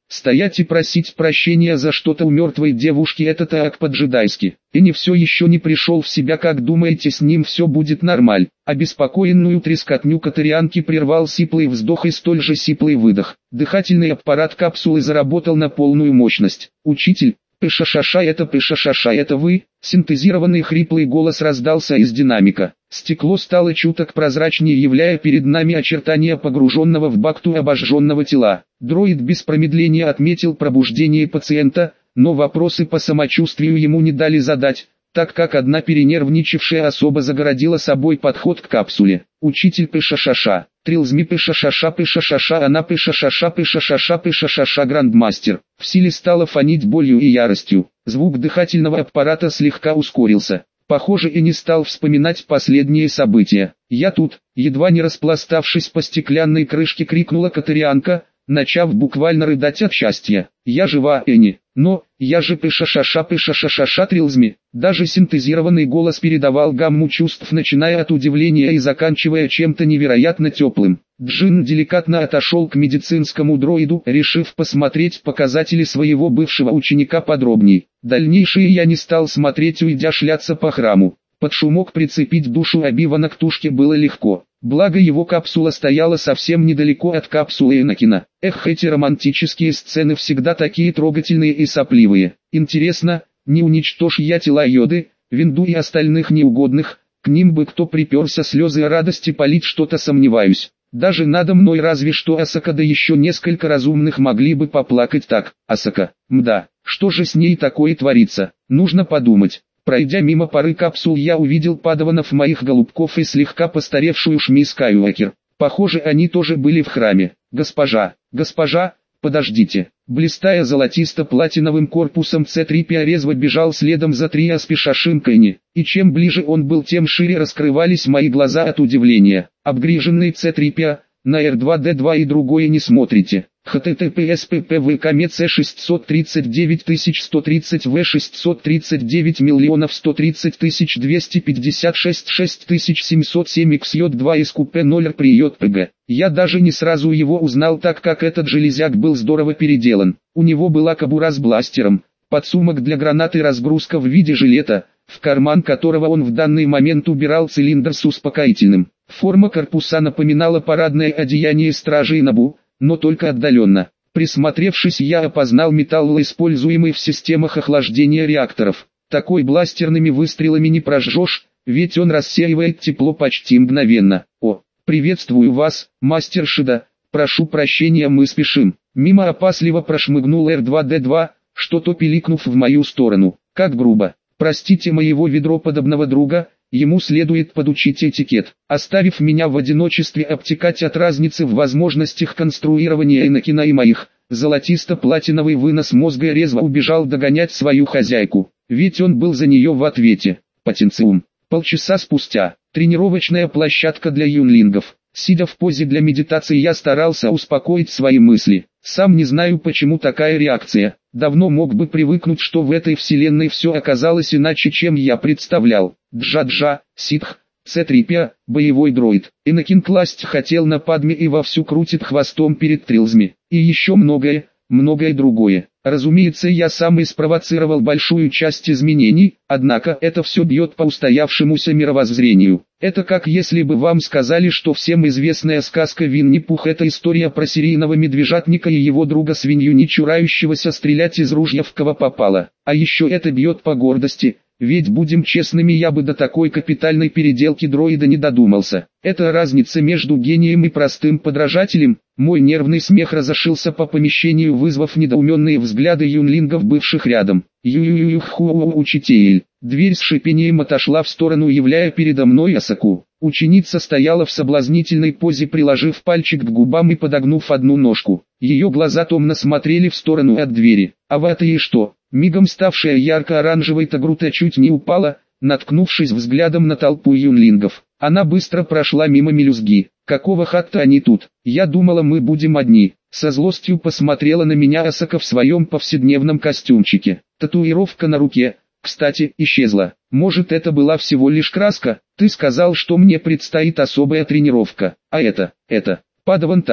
Стоять и просить прощения за что-то у мертвой девушки — это так по-джедайски. И не все еще не пришел в себя, как думаете, с ним все будет нормаль? Обеспокоенную трескотню катарианки прервал сиплый вздох и столь же сиплый выдох. Дыхательный аппарат капсулы заработал на полную мощность. «Учитель, пышашаша это пышашаша это вы?» Синтезированный хриплый голос раздался из динамика. Стекло стало чуток прозрачнее, являя перед нами очертания погруженного в бакту обожженного тела. Дроид без промедления отметил пробуждение пациента, но вопросы по самочувствию ему не дали задать, так как одна перенервничавшая особа загородила собой подход к капсуле. «Учитель пышашаша, трилзми пышашаша пышашаша она пышашаша пышашаша пышашаша грандмастер». В силе стало фонить болью и яростью. Звук дыхательного аппарата слегка ускорился. Похоже, и не стал вспоминать последние события. «Я тут», едва не распластавшись по стеклянной крышке, крикнула катарианка, начав буквально рыдать от счастья. «Я жива, Энни, но, я же пышашаша пышашаша трилзми». Даже синтезированный голос передавал гамму чувств, начиная от удивления и заканчивая чем-то невероятно теплым. Джин деликатно отошел к медицинскому дроиду, решив посмотреть показатели своего бывшего ученика подробней. Дальнейшее я не стал смотреть, уйдя шляться по храму. Под шумок прицепить душу Оби-Вана к тушке было легко. Благо его капсула стояла совсем недалеко от капсулы Энакина. Эх, эти романтические сцены всегда такие трогательные и сопливые. Интересно, не уничтожь я тела Йоды, Винду и остальных неугодных, к ним бы кто приперся, слезы радости полить, что-то сомневаюсь. Даже надо мной разве что Асака, да еще несколько разумных могли бы поплакать так. Асака, мда, что же с ней такое творится? Нужно подумать. Пройдя мимо пары капсул, я увидел падаванов моих голубков и слегка постаревшую Шми Скайуокер. Похоже, они тоже были в храме. Госпожа, госпожа, подождите. Блистая золотисто-платиновым корпусом, Си три пи о резво бежал следом за Триас Пишашим Кэнни. И чем ближе он был, тем шире раскрывались мои глаза от удивления. Обгриженный Си три пи о, на эр два дэ два и другое не смотрите. эйч ти ти пи эс пи пи ви комет С шестьсот тридцать девять тысяч сто тридцать вэ шестьсот тридцать девять миллионов сто тридцать тысяч двести пятьдесят шесть шесть тысяч семьсот семь икс ё два эс ку пи ноль при ё пэ гэ. Я даже не сразу его узнал, так как этот железяк был здорово переделан. У него была кобура с бластером, подсумок для гранаты, разгрузка в виде жилета, в карман которого он в данный момент убирал цилиндр с успокоительным. Форма корпуса напоминала парадное одеяние стражей Набу, но только отдаленно. Присмотревшись, я опознал металл, используемый в системах охлаждения реакторов. Такой бластерными выстрелами не прожжешь, ведь он рассеивает тепло почти мгновенно. О, приветствую вас, мастер Шида, прошу прощения, мы спешим. Мимо опасливо прошмыгнул эр два дэ два, что-то пиликнув в мою сторону. Как грубо. Простите моего ведроподобного друга, ему следует подучить этикет. Оставив меня в одиночестве обтекать от разницы в возможностях конструирования Энакина и моих, золотисто-платиновый вынос мозга резво убежал догонять свою хозяйку, ведь он был за нее в ответе. Потенциум. Полчаса спустя, тренировочная площадка для юнлингов. Сидя в позе для медитации, я старался успокоить свои мысли. Сам не знаю, почему такая реакция. Давно мог бы привыкнуть, что в этой вселенной все оказалось иначе, чем я представлял. Джа-Джа, ситх, Си три пи о, боевой дроид. Энакин класть хотел на Падме и вовсю крутит хвостом перед трилзми. И еще многое, многое другое. Разумеется, я сам и спровоцировал большую часть изменений, однако это все бьет по устоявшемуся мировоззрению. Это как если бы вам сказали, что всем известная сказка Винни-Пух — это история про серийного медвежатника и его друга свинью, не чурающегося стрелять из ружья в кого попало. А еще это бьет по гордости. Ведь, будем честными, я бы до такой капитальной переделки дроида не додумался. Это разница между гением и простым подражателем. Мой нервный смех разошелся по помещению, вызвав недоуменные взгляды юнлингов, бывших рядом. Ю-ю-ю-ху, учитель. Дверь с шипением отошла в сторону, являя передо мной Асаку. Ученица стояла в соблазнительной позе, приложив пальчик к губам и подогнув одну ножку. Ее глаза томно смотрели в сторону от двери. А вот и что? Мигом ставшая ярко-оранжевой Тагрута чуть не упала, наткнувшись взглядом на толпу юнлингов. Она быстро прошла мимо мелюзги. Какого хатта они тут? Я думала, мы будем одни. Со злостью посмотрела на меня Асака в своем повседневном костюмчике. Татуировка на руке, кстати, исчезла. Может, это была всего лишь краска? Ты сказал, что мне предстоит особая тренировка. А это, это, Падаван Тана.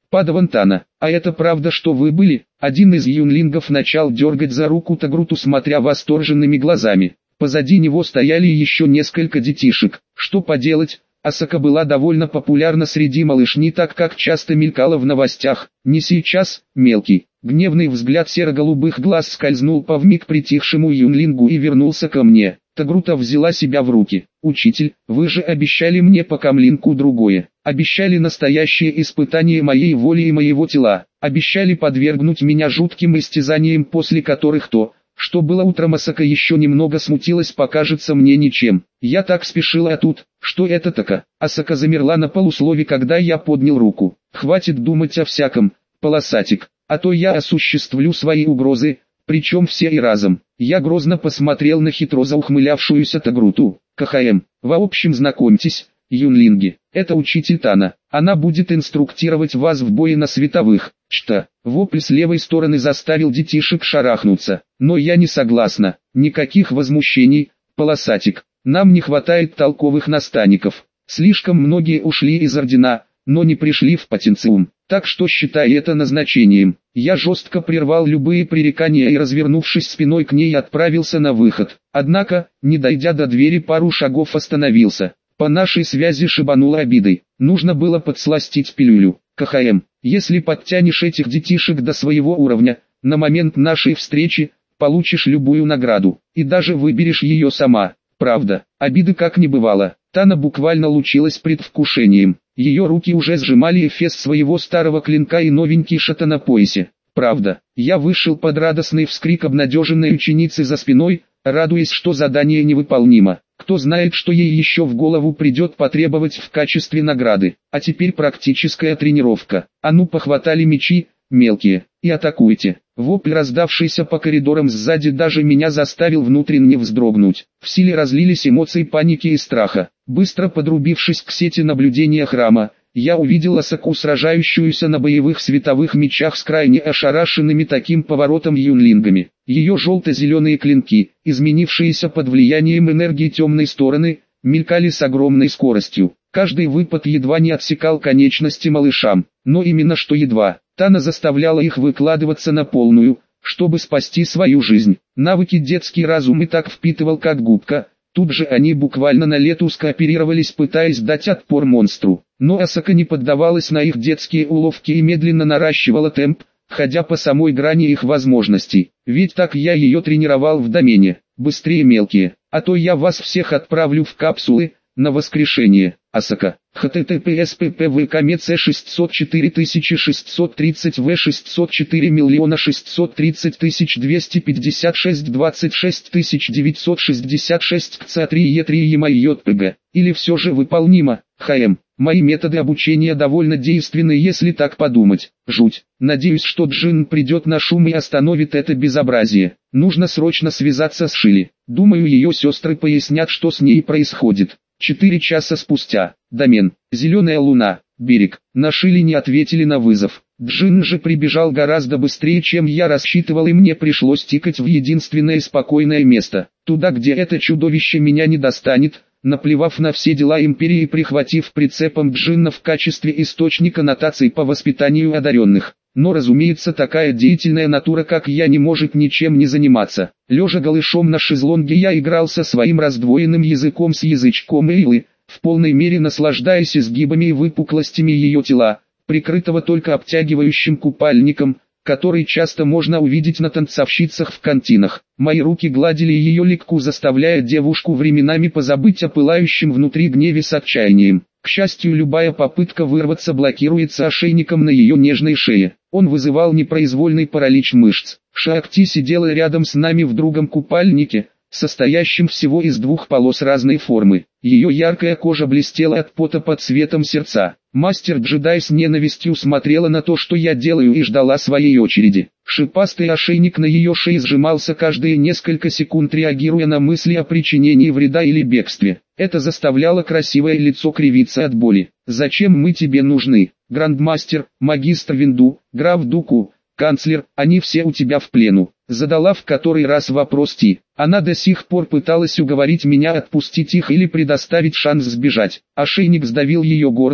Падаван Тана, а это правда, что вы были? Один из юнлингов начал дергать за руку Тагруту, смотря восторженными глазами. Позади него стояли еще несколько детишек. Что поделать, Асака была довольно популярна среди малышни, так как часто мелькала в новостях. Не сейчас, мелкий. Гневный взгляд серо-голубых глаз скользнул по вмиг притихшему юнлингу и вернулся ко мне. Тагрута взяла себя в руки. «Учитель, вы же обещали мне по камлинку другое. Обещали настоящее испытание моей воли и моего тела. Обещали подвергнуть меня жутким истязаниям, после которых то, что было утром». Асака еще немного смутилась, покажется мне ничем. Я так спешила, а тут, что это тако? Асака замерла на полуслове, когда я поднял руку. «Хватит думать о всяком, полосатик, а то я осуществлю свои угрозы, причем все и разом». Я грозно посмотрел на хитро заухмылявшуюся Тагруту. «КХМ, в общем, знакомьтесь, юнлинги, это учитель Тана. Она будет инструктировать вас в бое на световых». Чта. Вопль с левой стороны заставил детишек шарахнуться. Но я не согласна. Никаких возмущений, полосатик. Нам не хватает толковых наставников. Слишком многие ушли из ордена, но не пришли в потенциум. Так что считай это назначением. Я жестко прервал любые пререкания и, развернувшись спиной к ней, отправился на выход. Однако, не дойдя до двери пару шагов, остановился. По нашей связи шибануло обидой. Нужно было подсластить пилюлю. КХМ, если подтянешь этих детишек до своего уровня, на момент нашей встречи, получишь любую награду. И даже выберешь ее сама. Правда, обиды как не бывало. Тана буквально лучилась предвкушением. Ее руки уже сжимали эфес своего старого клинка и новенький шата на поясе. Правда, я вышел под радостный вскрик обнадеженной ученицы за спиной, радуясь, что задание невыполнимо. Кто знает, что ей еще в голову придет потребовать в качестве награды. А теперь практическая тренировка. А ну, похватали мечи, мелкие, и атакуйте. Вопль, раздавшийся по коридорам сзади, даже меня заставил внутренне вздрогнуть. В силе разлились эмоции паники и страха. Быстро подрубившись к сети наблюдения храма, я увидел Асаку, сражающуюся на боевых световых мечах с крайне ошарашенными таким поворотом юнлингами. Ее желто-зеленые клинки, изменившиеся под влиянием энергии темной стороны, мелькали с огромной скоростью. Каждый выпад едва не отсекал конечности малышам, но именно что едва. Тана заставляла их выкладываться на полную, чтобы спасти свою жизнь. Навыки детский разум и так впитывал как губка. Тут же они буквально на лету скооперировались, пытаясь дать отпор монстру. Но Асака не поддавалась на их детские уловки и медленно наращивала темп, ходя по самой грани их возможностей. Ведь так я ее тренировал в домене. Быстрее, мелкие, а то я вас всех отправлю в капсулы, на воскрешение. Асака. https ppvkmec шестьсот четыре тысячи шестьсот тридцать в шестьсот четыре миллиона шестьсот тридцать тысяч двести пятьдесят шесть двадцать шесть тысяч девятьсот шестьдесят шесть кца три е три емайотпг. Или все же выполнимо, хм. Мои методы обучения довольно действенны, если так подумать. Жуть. Надеюсь, что Джин придет на шум и остановит это безобразие. Нужно срочно связаться с Шили. Думаю, ее сестры пояснят, что с ней происходит. Четыре часа спустя. Домен. Зеленая луна. Берег. На Шили не ответили на вызов. Джин же прибежал гораздо быстрее, чем я рассчитывал, и мне пришлось тикать в единственное спокойное место. Туда, где это чудовище меня не достанет. Наплевав на все дела империи и прихватив прицепом Джинна в качестве источника нотаций по воспитанию одаренных. Но, разумеется, такая деятельная натура, как я, не может ничем не заниматься. Лежа голышом на шезлонге, я играл со своим раздвоенным языком с язычком Эйлы, в полной мере наслаждаясь изгибами и выпуклостями ее тела, прикрытого только обтягивающим купальником, который часто можно увидеть на танцовщицах в кантинах. Мои руки гладили ее легку, заставляя девушку временами позабыть о пылающем внутри гневе с отчаянием. К счастью, любая попытка вырваться блокируется ошейником на ее нежной шее. Он вызывал непроизвольный паралич мышц. Шаакти сидела рядом с нами в другом купальнике, состоящем всего из двух полос разной формы. Ее яркая кожа блестела от пота под цветом сердца. Мастер-джедай с ненавистью смотрела на то, что я делаю, и ждала своей очереди. Шипастый ошейник на ее шее сжимался каждые несколько секунд, реагируя на мысли о причинении вреда или бегстве. Это заставляло красивое лицо кривиться от боли. «Зачем мы тебе нужны? Грандмастер, магистр Винду, граф Дуку, канцлер, они все у тебя в плену». Задала в который раз вопрос Ти. Она до сих пор пыталась уговорить меня отпустить их или предоставить шанс сбежать. Ошейник сдавил ее горло,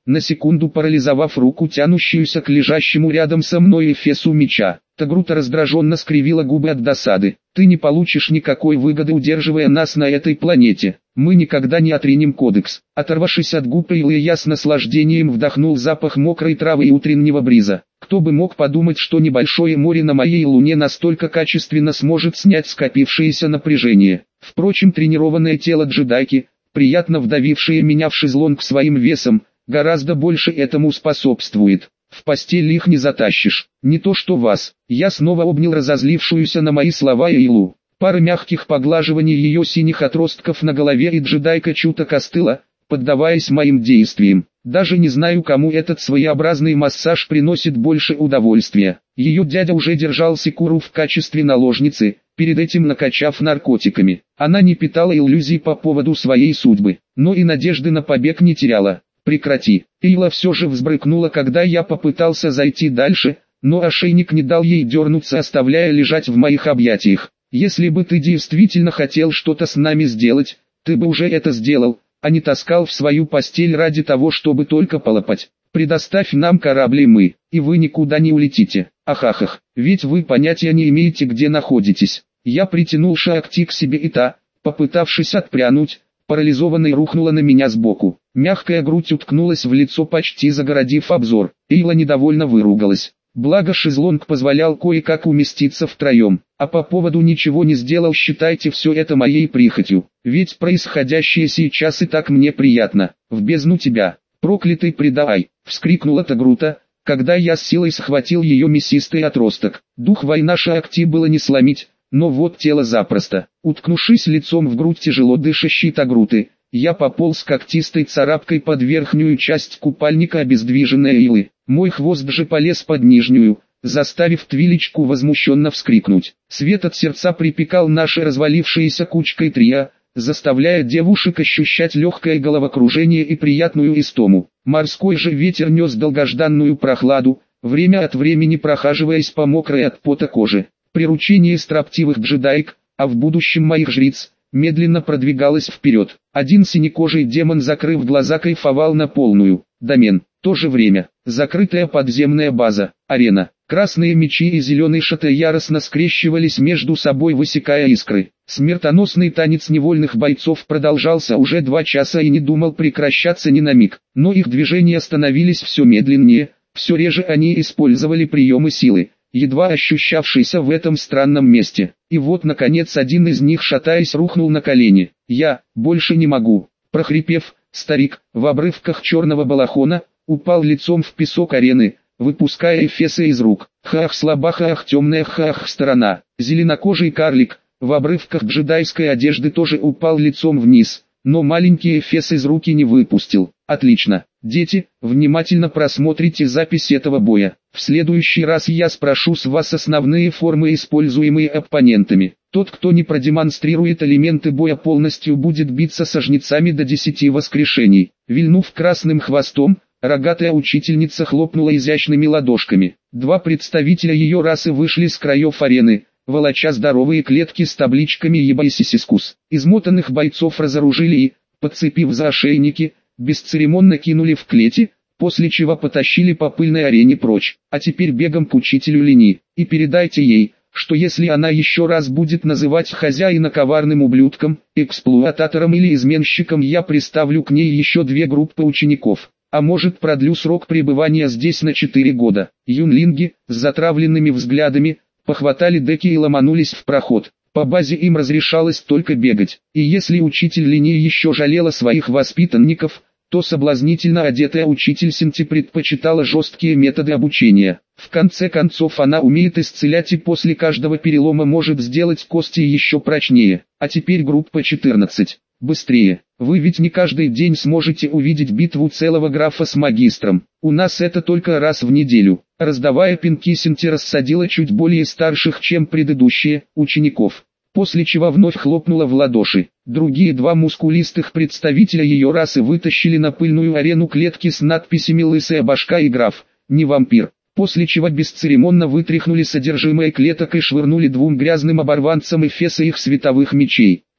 на секунду парализовав руку, тянущуюся к лежащему рядом со мной эфесу меча. Тагрута раздраженно скривила губы от досады. «Ты не получишь никакой выгоды, удерживая нас на этой планете. Мы никогда не отринем кодекс». Оторвавшись от губ Эйлы, я с наслаждением вдохнул запах мокрой травы и утреннего бриза. Кто бы мог подумать, что небольшое море на моей луне настолько качественно сможет снять скопившееся напряжение. Впрочем, тренированное тело джедайки, приятно вдавившее меня в шезлонг своим весом, гораздо больше этому способствует. В постель их не затащишь, не то что вас. Я снова обнял разозлившуюся на мои слова Эйлу. Пара мягких поглаживаний ее синих отростков на голове, и джедайка чуток остыла, поддаваясь моим действиям. Даже не знаю, кому этот своеобразный массаж приносит больше удовольствия. Ее дядя уже держал Секуру в качестве наложницы, перед этим накачав наркотиками. Она не питала иллюзий по поводу своей судьбы, но и надежды на побег не теряла. «Прекрати!» Эйла все же взбрыкнула, когда я попытался зайти дальше, но ошейник не дал ей дернуться, оставляя лежать в моих объятиях. «Если бы ты действительно хотел что-то с нами сделать, ты бы уже это сделал, а не таскал в свою постель ради того, чтобы только полопать. Предоставь нам корабли мы, и вы никуда не улетите. Ахахах, ведь вы понятия не имеете, где находитесь». Я притянул Шаакти к себе, и та, попытавшись отпрянуть, парализованной рухнула на меня сбоку. Мягкая грудь уткнулась в лицо, почти загородив обзор. Эйла недовольно выругалась. Благо шезлонг позволял кое-как уместиться втроем. А по поводу ничего не сделал, считайте все это моей прихотью. Ведь происходящее сейчас и так мне приятно. В бездну тебя, проклятый предавай, вскрикнула Тагрута, когда я с силой схватил ее мясистый отросток. Дух война Шаакти было не сломить, но вот тело запросто. Уткнувшись лицом в грудь тяжело дышащей Тагруты, я пополз когтистой царапкой под верхнюю часть купальника обездвиженной Эйлы. Мой хвост же полез под нижнюю, заставив Твилечку возмущенно вскрикнуть. Свет от сердца припекал нашей развалившейся кучкой трио, заставляя девушек ощущать легкое головокружение и приятную истому. Морской же ветер нес долгожданную прохладу, время от времени прохаживаясь по мокрой от пота коже. Приручение строптивых джедаек, а в будущем моих жриц, медленно продвигалось вперед. Один синекожий демон, закрыв глаза, кайфовал на полную. Домен. То же время. Закрытая подземная база. Арена. Красные мечи и зеленый шатэ яростно скрещивались между собой, высекая искры. Смертоносный танец невольных бойцов продолжался уже два часа и не думал прекращаться ни на миг. Но их движения становились все медленнее, все реже они использовали приемы силы, едва ощущавшийся в этом странном месте. И вот наконец один из них, шатаясь, рухнул на колени. «Я больше не могу!» Прохрипев, старик, в обрывках черного балахона, упал лицом в песок арены, выпуская эфесы из рук. Хах слабаха, ах темная, хах сторона. Зеленокожий карлик, в обрывках джедайской одежды, тоже упал лицом вниз, но маленький эфес из руки не выпустил. Отлично. Дети, внимательно просмотрите запись этого боя. В следующий раз я спрошу с вас основные формы, используемые оппонентами. Тот, кто не продемонстрирует элементы боя полностью, будет биться со жнецами до десяти воскрешений. Вильнув красным хвостом, рогатая учительница хлопнула изящными ладошками. Два представителя ее расы вышли с краев арены, волоча здоровые клетки с табличками «Ебайсисискус». Измотанных бойцов разоружили и, подцепив за ошейники, бесцеремонно кинули в клети, после чего потащили по пыльной арене прочь. А теперь бегом к учителю Лини, и передайте ей, что если она еще раз будет называть хозяина коварным ублюдком, эксплуататором или изменщиком, я приставлю к ней еще две группы учеников. А может, продлю срок пребывания здесь на четыре года. Юнлинги, с затравленными взглядами, похватали деки и ломанулись в проход. По базе им разрешалось только бегать. И если учитель Лини еще жалела своих воспитанников, то соблазнительно одетая учитель Синти предпочитала жесткие методы обучения. В конце концов, она умеет исцелять и после каждого перелома может сделать кости еще прочнее. А теперь группа четырнадцать. Быстрее. Вы ведь не каждый день сможете увидеть битву целого графа с магистром. У нас это только раз в неделю. Раздавая пинки, Синти рассадила чуть более старших, чем предыдущие, учеников. После чего вновь хлопнула в ладоши. Другие два мускулистых представителя ее расы вытащили на пыльную арену клетки с надписями «Лысая башка» и «Граф, не вампир». После чего бесцеремонно вытряхнули содержимое клеток и швырнули двум грязным оборванцам эфесы их световых мечей.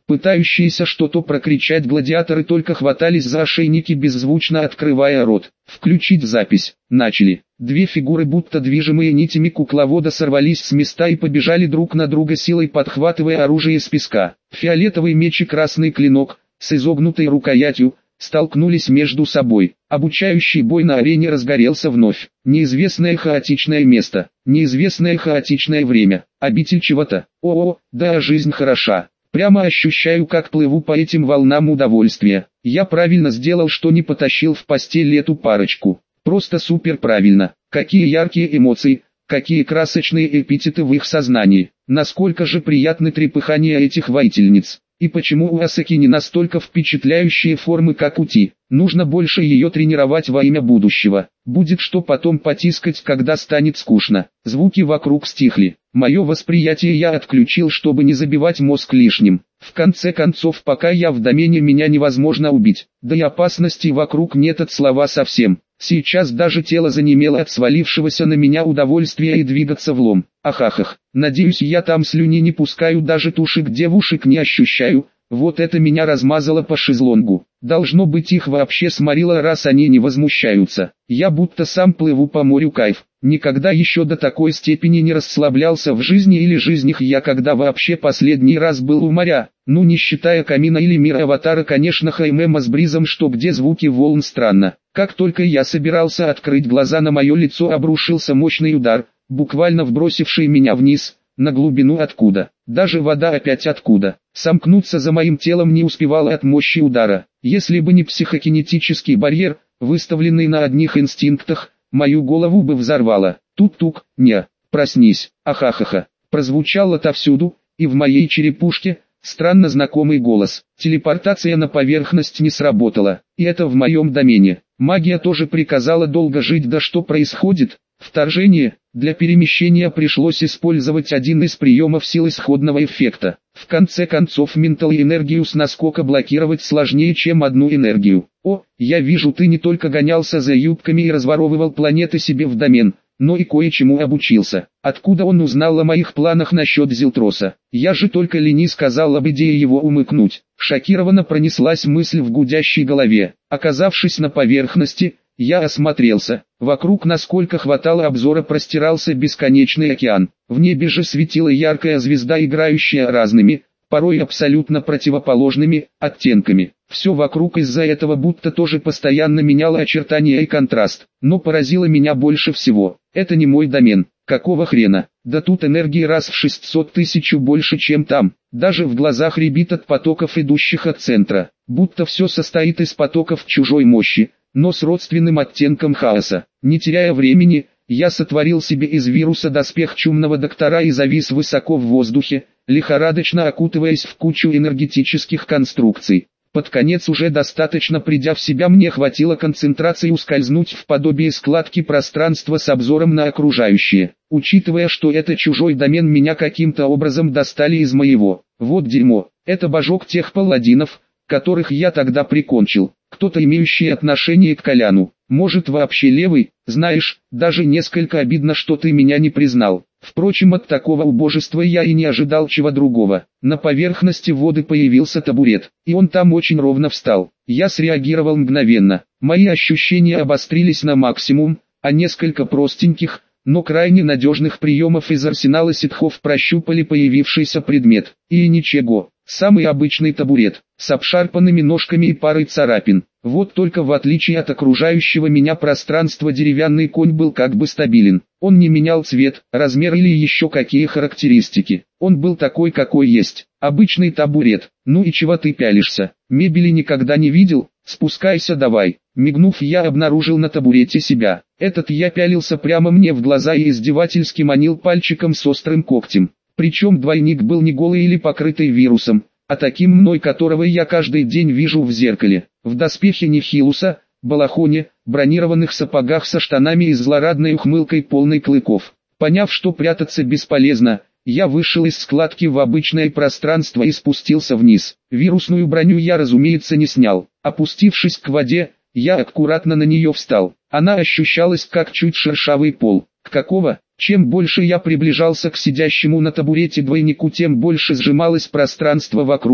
Пытающиеся что-то прокричать гладиаторы только хватались за ошейники, беззвучно открывая рот. «Включить запись». Начали. Две фигуры, будто движимые нитями кукловода, сорвались с места и побежали друг на друга, силой подхватывая оружие с песка. Фиолетовый меч и красный клинок, с изогнутой рукоятью, столкнулись между собой. Обучающий бой на арене разгорелся вновь. Неизвестное хаотичное место, неизвестное хаотичное время, обитель чего-то. О-о, да, жизнь хороша. Прямо ощущаю, как плыву по этим волнам удовольствия. Я правильно сделал, что не потащил в постель эту парочку. Просто супер правильно. Какие яркие эмоции, какие красочные эпитеты в их сознании. Насколько же приятны трепыхания этих воительниц. И почему у Асаки не настолько впечатляющие формы, как у Ти? Нужно больше ее тренировать во имя будущего. Будет что потом потискать, когда станет скучно. Звуки вокруг стихли. Мое восприятие я отключил, чтобы не забивать мозг лишним. В конце концов, пока я в домене, меня невозможно убить. Да и опасности вокруг нет от слова совсем. Сейчас даже тело занемело от свалившегося на меня удовольствия и двигаться влом. Ахахах, надеюсь, я там слюни не пускаю, даже тушек девушек не ощущаю. Вот это меня размазало по шезлонгу. Должно быть, их вообще сморило, раз они не возмущаются. Я будто сам плыву по морю, кайф. Никогда еще до такой степени не расслаблялся в жизни или жизнях я, когда вообще последний раз был у моря. Ну, не считая камина или мира аватара, конечно, Хаймема с бризом, что где звуки волн, странно. Как только я собирался открыть глаза, на мое лицо обрушился мощный удар, буквально вбросивший меня вниз, на глубину, откуда. Даже вода опять откуда. Сомкнуться за моим телом не успевала от мощи удара. Если бы не психокинетический барьер, выставленный на одних инстинктах, мою голову бы взорвало. Тук-тук, не, проснись, ахахаха. Прозвучало отовсюду, и в моей черепушке странно знакомый голос. Телепортация на поверхность не сработала, и это в моем домене. Магия тоже приказала долго жить. Да что происходит? Вторжение. Для перемещения пришлось использовать один из приемов сил исходного эффекта. В конце концов, ментал и энергию с наскока блокировать сложнее, чем одну энергию. О, я вижу, ты не только гонялся за юбками и разворовывал планеты себе в домен, но и кое-чему обучился. Откуда он узнал о моих планах насчет Зилтроса? Я же только Лени сказал об идее его умыкнуть. Шокированно пронеслась мысль в гудящей голове. Оказавшись на поверхности, я осмотрелся. Вокруг, насколько хватало обзора, простирался бесконечный океан. В небе же светила яркая звезда, играющая разными, порой абсолютно противоположными, оттенками. Все вокруг из-за этого будто тоже постоянно меняло очертания и контраст. Но поразило меня больше всего. Это не мой домен. Какого хрена? Да тут энергии раз в шестьсот тысяч больше, чем там. Даже в глазах рябит от потоков, идущих от центра. Будто все состоит из потоков чужой мощи, но с родственным оттенком хаоса. Не теряя времени, я сотворил себе из вируса доспех чумного доктора и завис высоко в воздухе, лихорадочно окутываясь в кучу энергетических конструкций. Под конец, уже достаточно придя в себя, мне хватило концентрации ускользнуть в подобие складки пространства с обзором на окружающее. Учитывая, что это чужой домен, меня каким-то образом достали из моего. Вот дерьмо, это божок тех паладинов, которых я тогда прикончил. Кто-то, имеющий отношение к Коляну. Может, вообще левый? Знаешь, даже несколько обидно, что ты меня не признал. Впрочем, от такого убожества я и не ожидал чего другого. На поверхности воды появился табурет, и он там очень ровно встал. Я среагировал мгновенно. Мои ощущения обострились на максимум, а несколько простеньких, но крайне надежных приемов из арсенала ситхов прощупали появившийся предмет. И ничего, самый обычный табурет, с обшарпанными ножками и парой царапин. Вот только в отличие от окружающего меня пространства, деревянный конь был как бы стабилен. Он не менял цвет, размер или еще какие характеристики. Он был такой, какой есть. Обычный табурет. Ну и чего ты пялишься? Мебели никогда не видел? Спускайся давай. Мигнув, я обнаружил на табурете себя. Этот я пялился прямо мне в глаза и издевательски манил пальчиком с острым когтем. Причем двойник был не голый или покрытый вирусом, а таким мной, которого я каждый день вижу в зеркале. В доспехе Нихилуса, балахоне, бронированных сапогах со штанами и злорадной ухмылкой, полной клыков. Поняв, что прятаться бесполезно, я вышел из складки в обычное пространство и спустился вниз. Вирусную броню я, разумеется, не снял. Опустившись к воде, я аккуратно на нее встал. Она ощущалась как чуть шершавый пол. Какого? Чем больше я приближался к сидящему на табурете двойнику, тем больше сжималось пространство вокруг,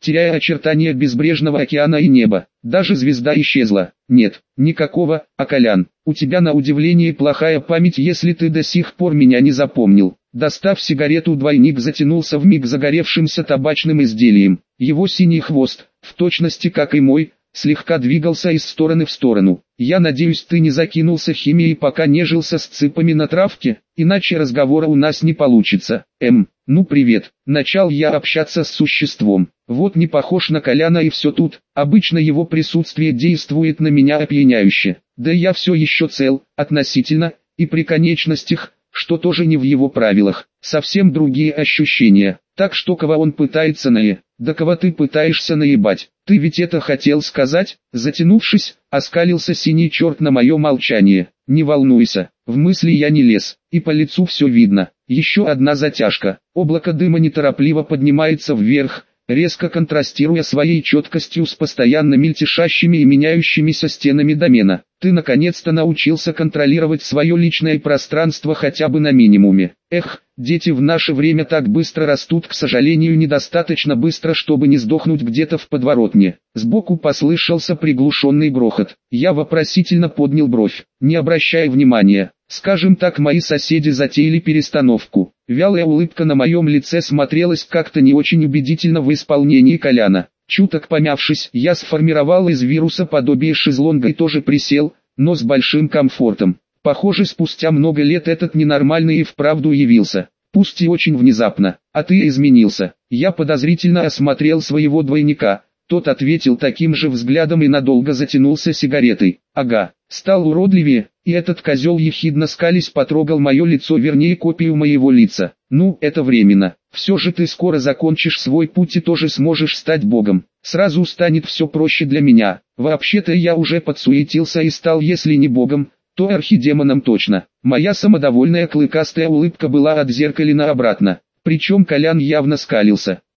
теряя очертания безбрежного океана и неба. Даже звезда исчезла. Нет, никакого, а Колян, у тебя на удивление плохая память, если ты до сих пор меня не запомнил. Достав сигарету, двойник затянулся вмиг загоревшимся табачным изделием. Его синий хвост, в точности как и мой, слегка двигался из стороны в сторону. Я надеюсь, ты не закинулся химией, пока нежился с цыпами на травке, иначе разговора у нас не получится. Эм, ну привет. Начал я общаться с существом. Вот не похож на Коляна и все тут. Обычно его присутствие действует на меня опьяняюще. Да я все еще цел, относительно, и при конечностях, что тоже не в его правилах. Совсем другие ощущения. Так что кого он пытается наe? Да кого ты пытаешься наебать? Ты ведь это хотел сказать? Затянувшись, оскалился синий черт на мое молчание. Не волнуйся, в мысли я не лез, и по лицу все видно. Еще одна затяжка. Облако дыма неторопливо поднимается вверх, резко контрастируя своей четкостью с постоянно мельтешащими и меняющимися стенами домена. Ты наконец-то научился контролировать свое личное пространство хотя бы на минимуме. Эх, дети в наше время так быстро растут, к сожалению, недостаточно быстро, чтобы не сдохнуть где-то в подворотне. Сбоку послышался приглушенный грохот. Я вопросительно поднял бровь. Не обращай внимания. Скажем так, мои соседи затеяли перестановку. Вялая улыбка на моем лице смотрелась как-то не очень убедительно в исполнении Коляна. Чуток помявшись, я сформировал из вируса подобие шезлонга и тоже присел, но с большим комфортом. Похоже, спустя много лет этот ненормальный и вправду явился. Пусть и очень внезапно. А ты изменился. Я подозрительно осмотрел своего двойника. Тот ответил таким же взглядом и надолго затянулся сигаретой. Ага, стал уродливее, и этот козел ехидно скались потрогал мое лицо, вернее копию моего лица. Ну, это временно. Все же ты скоро закончишь свой путь и тоже сможешь стать богом. Сразу станет все проще для меня. Вообще-то я уже подсуетился и стал, если не богом, то архидемоном точно. Моя самодовольная клыкастая улыбка была отзеркалена обратно. Причем Колян явно скалился.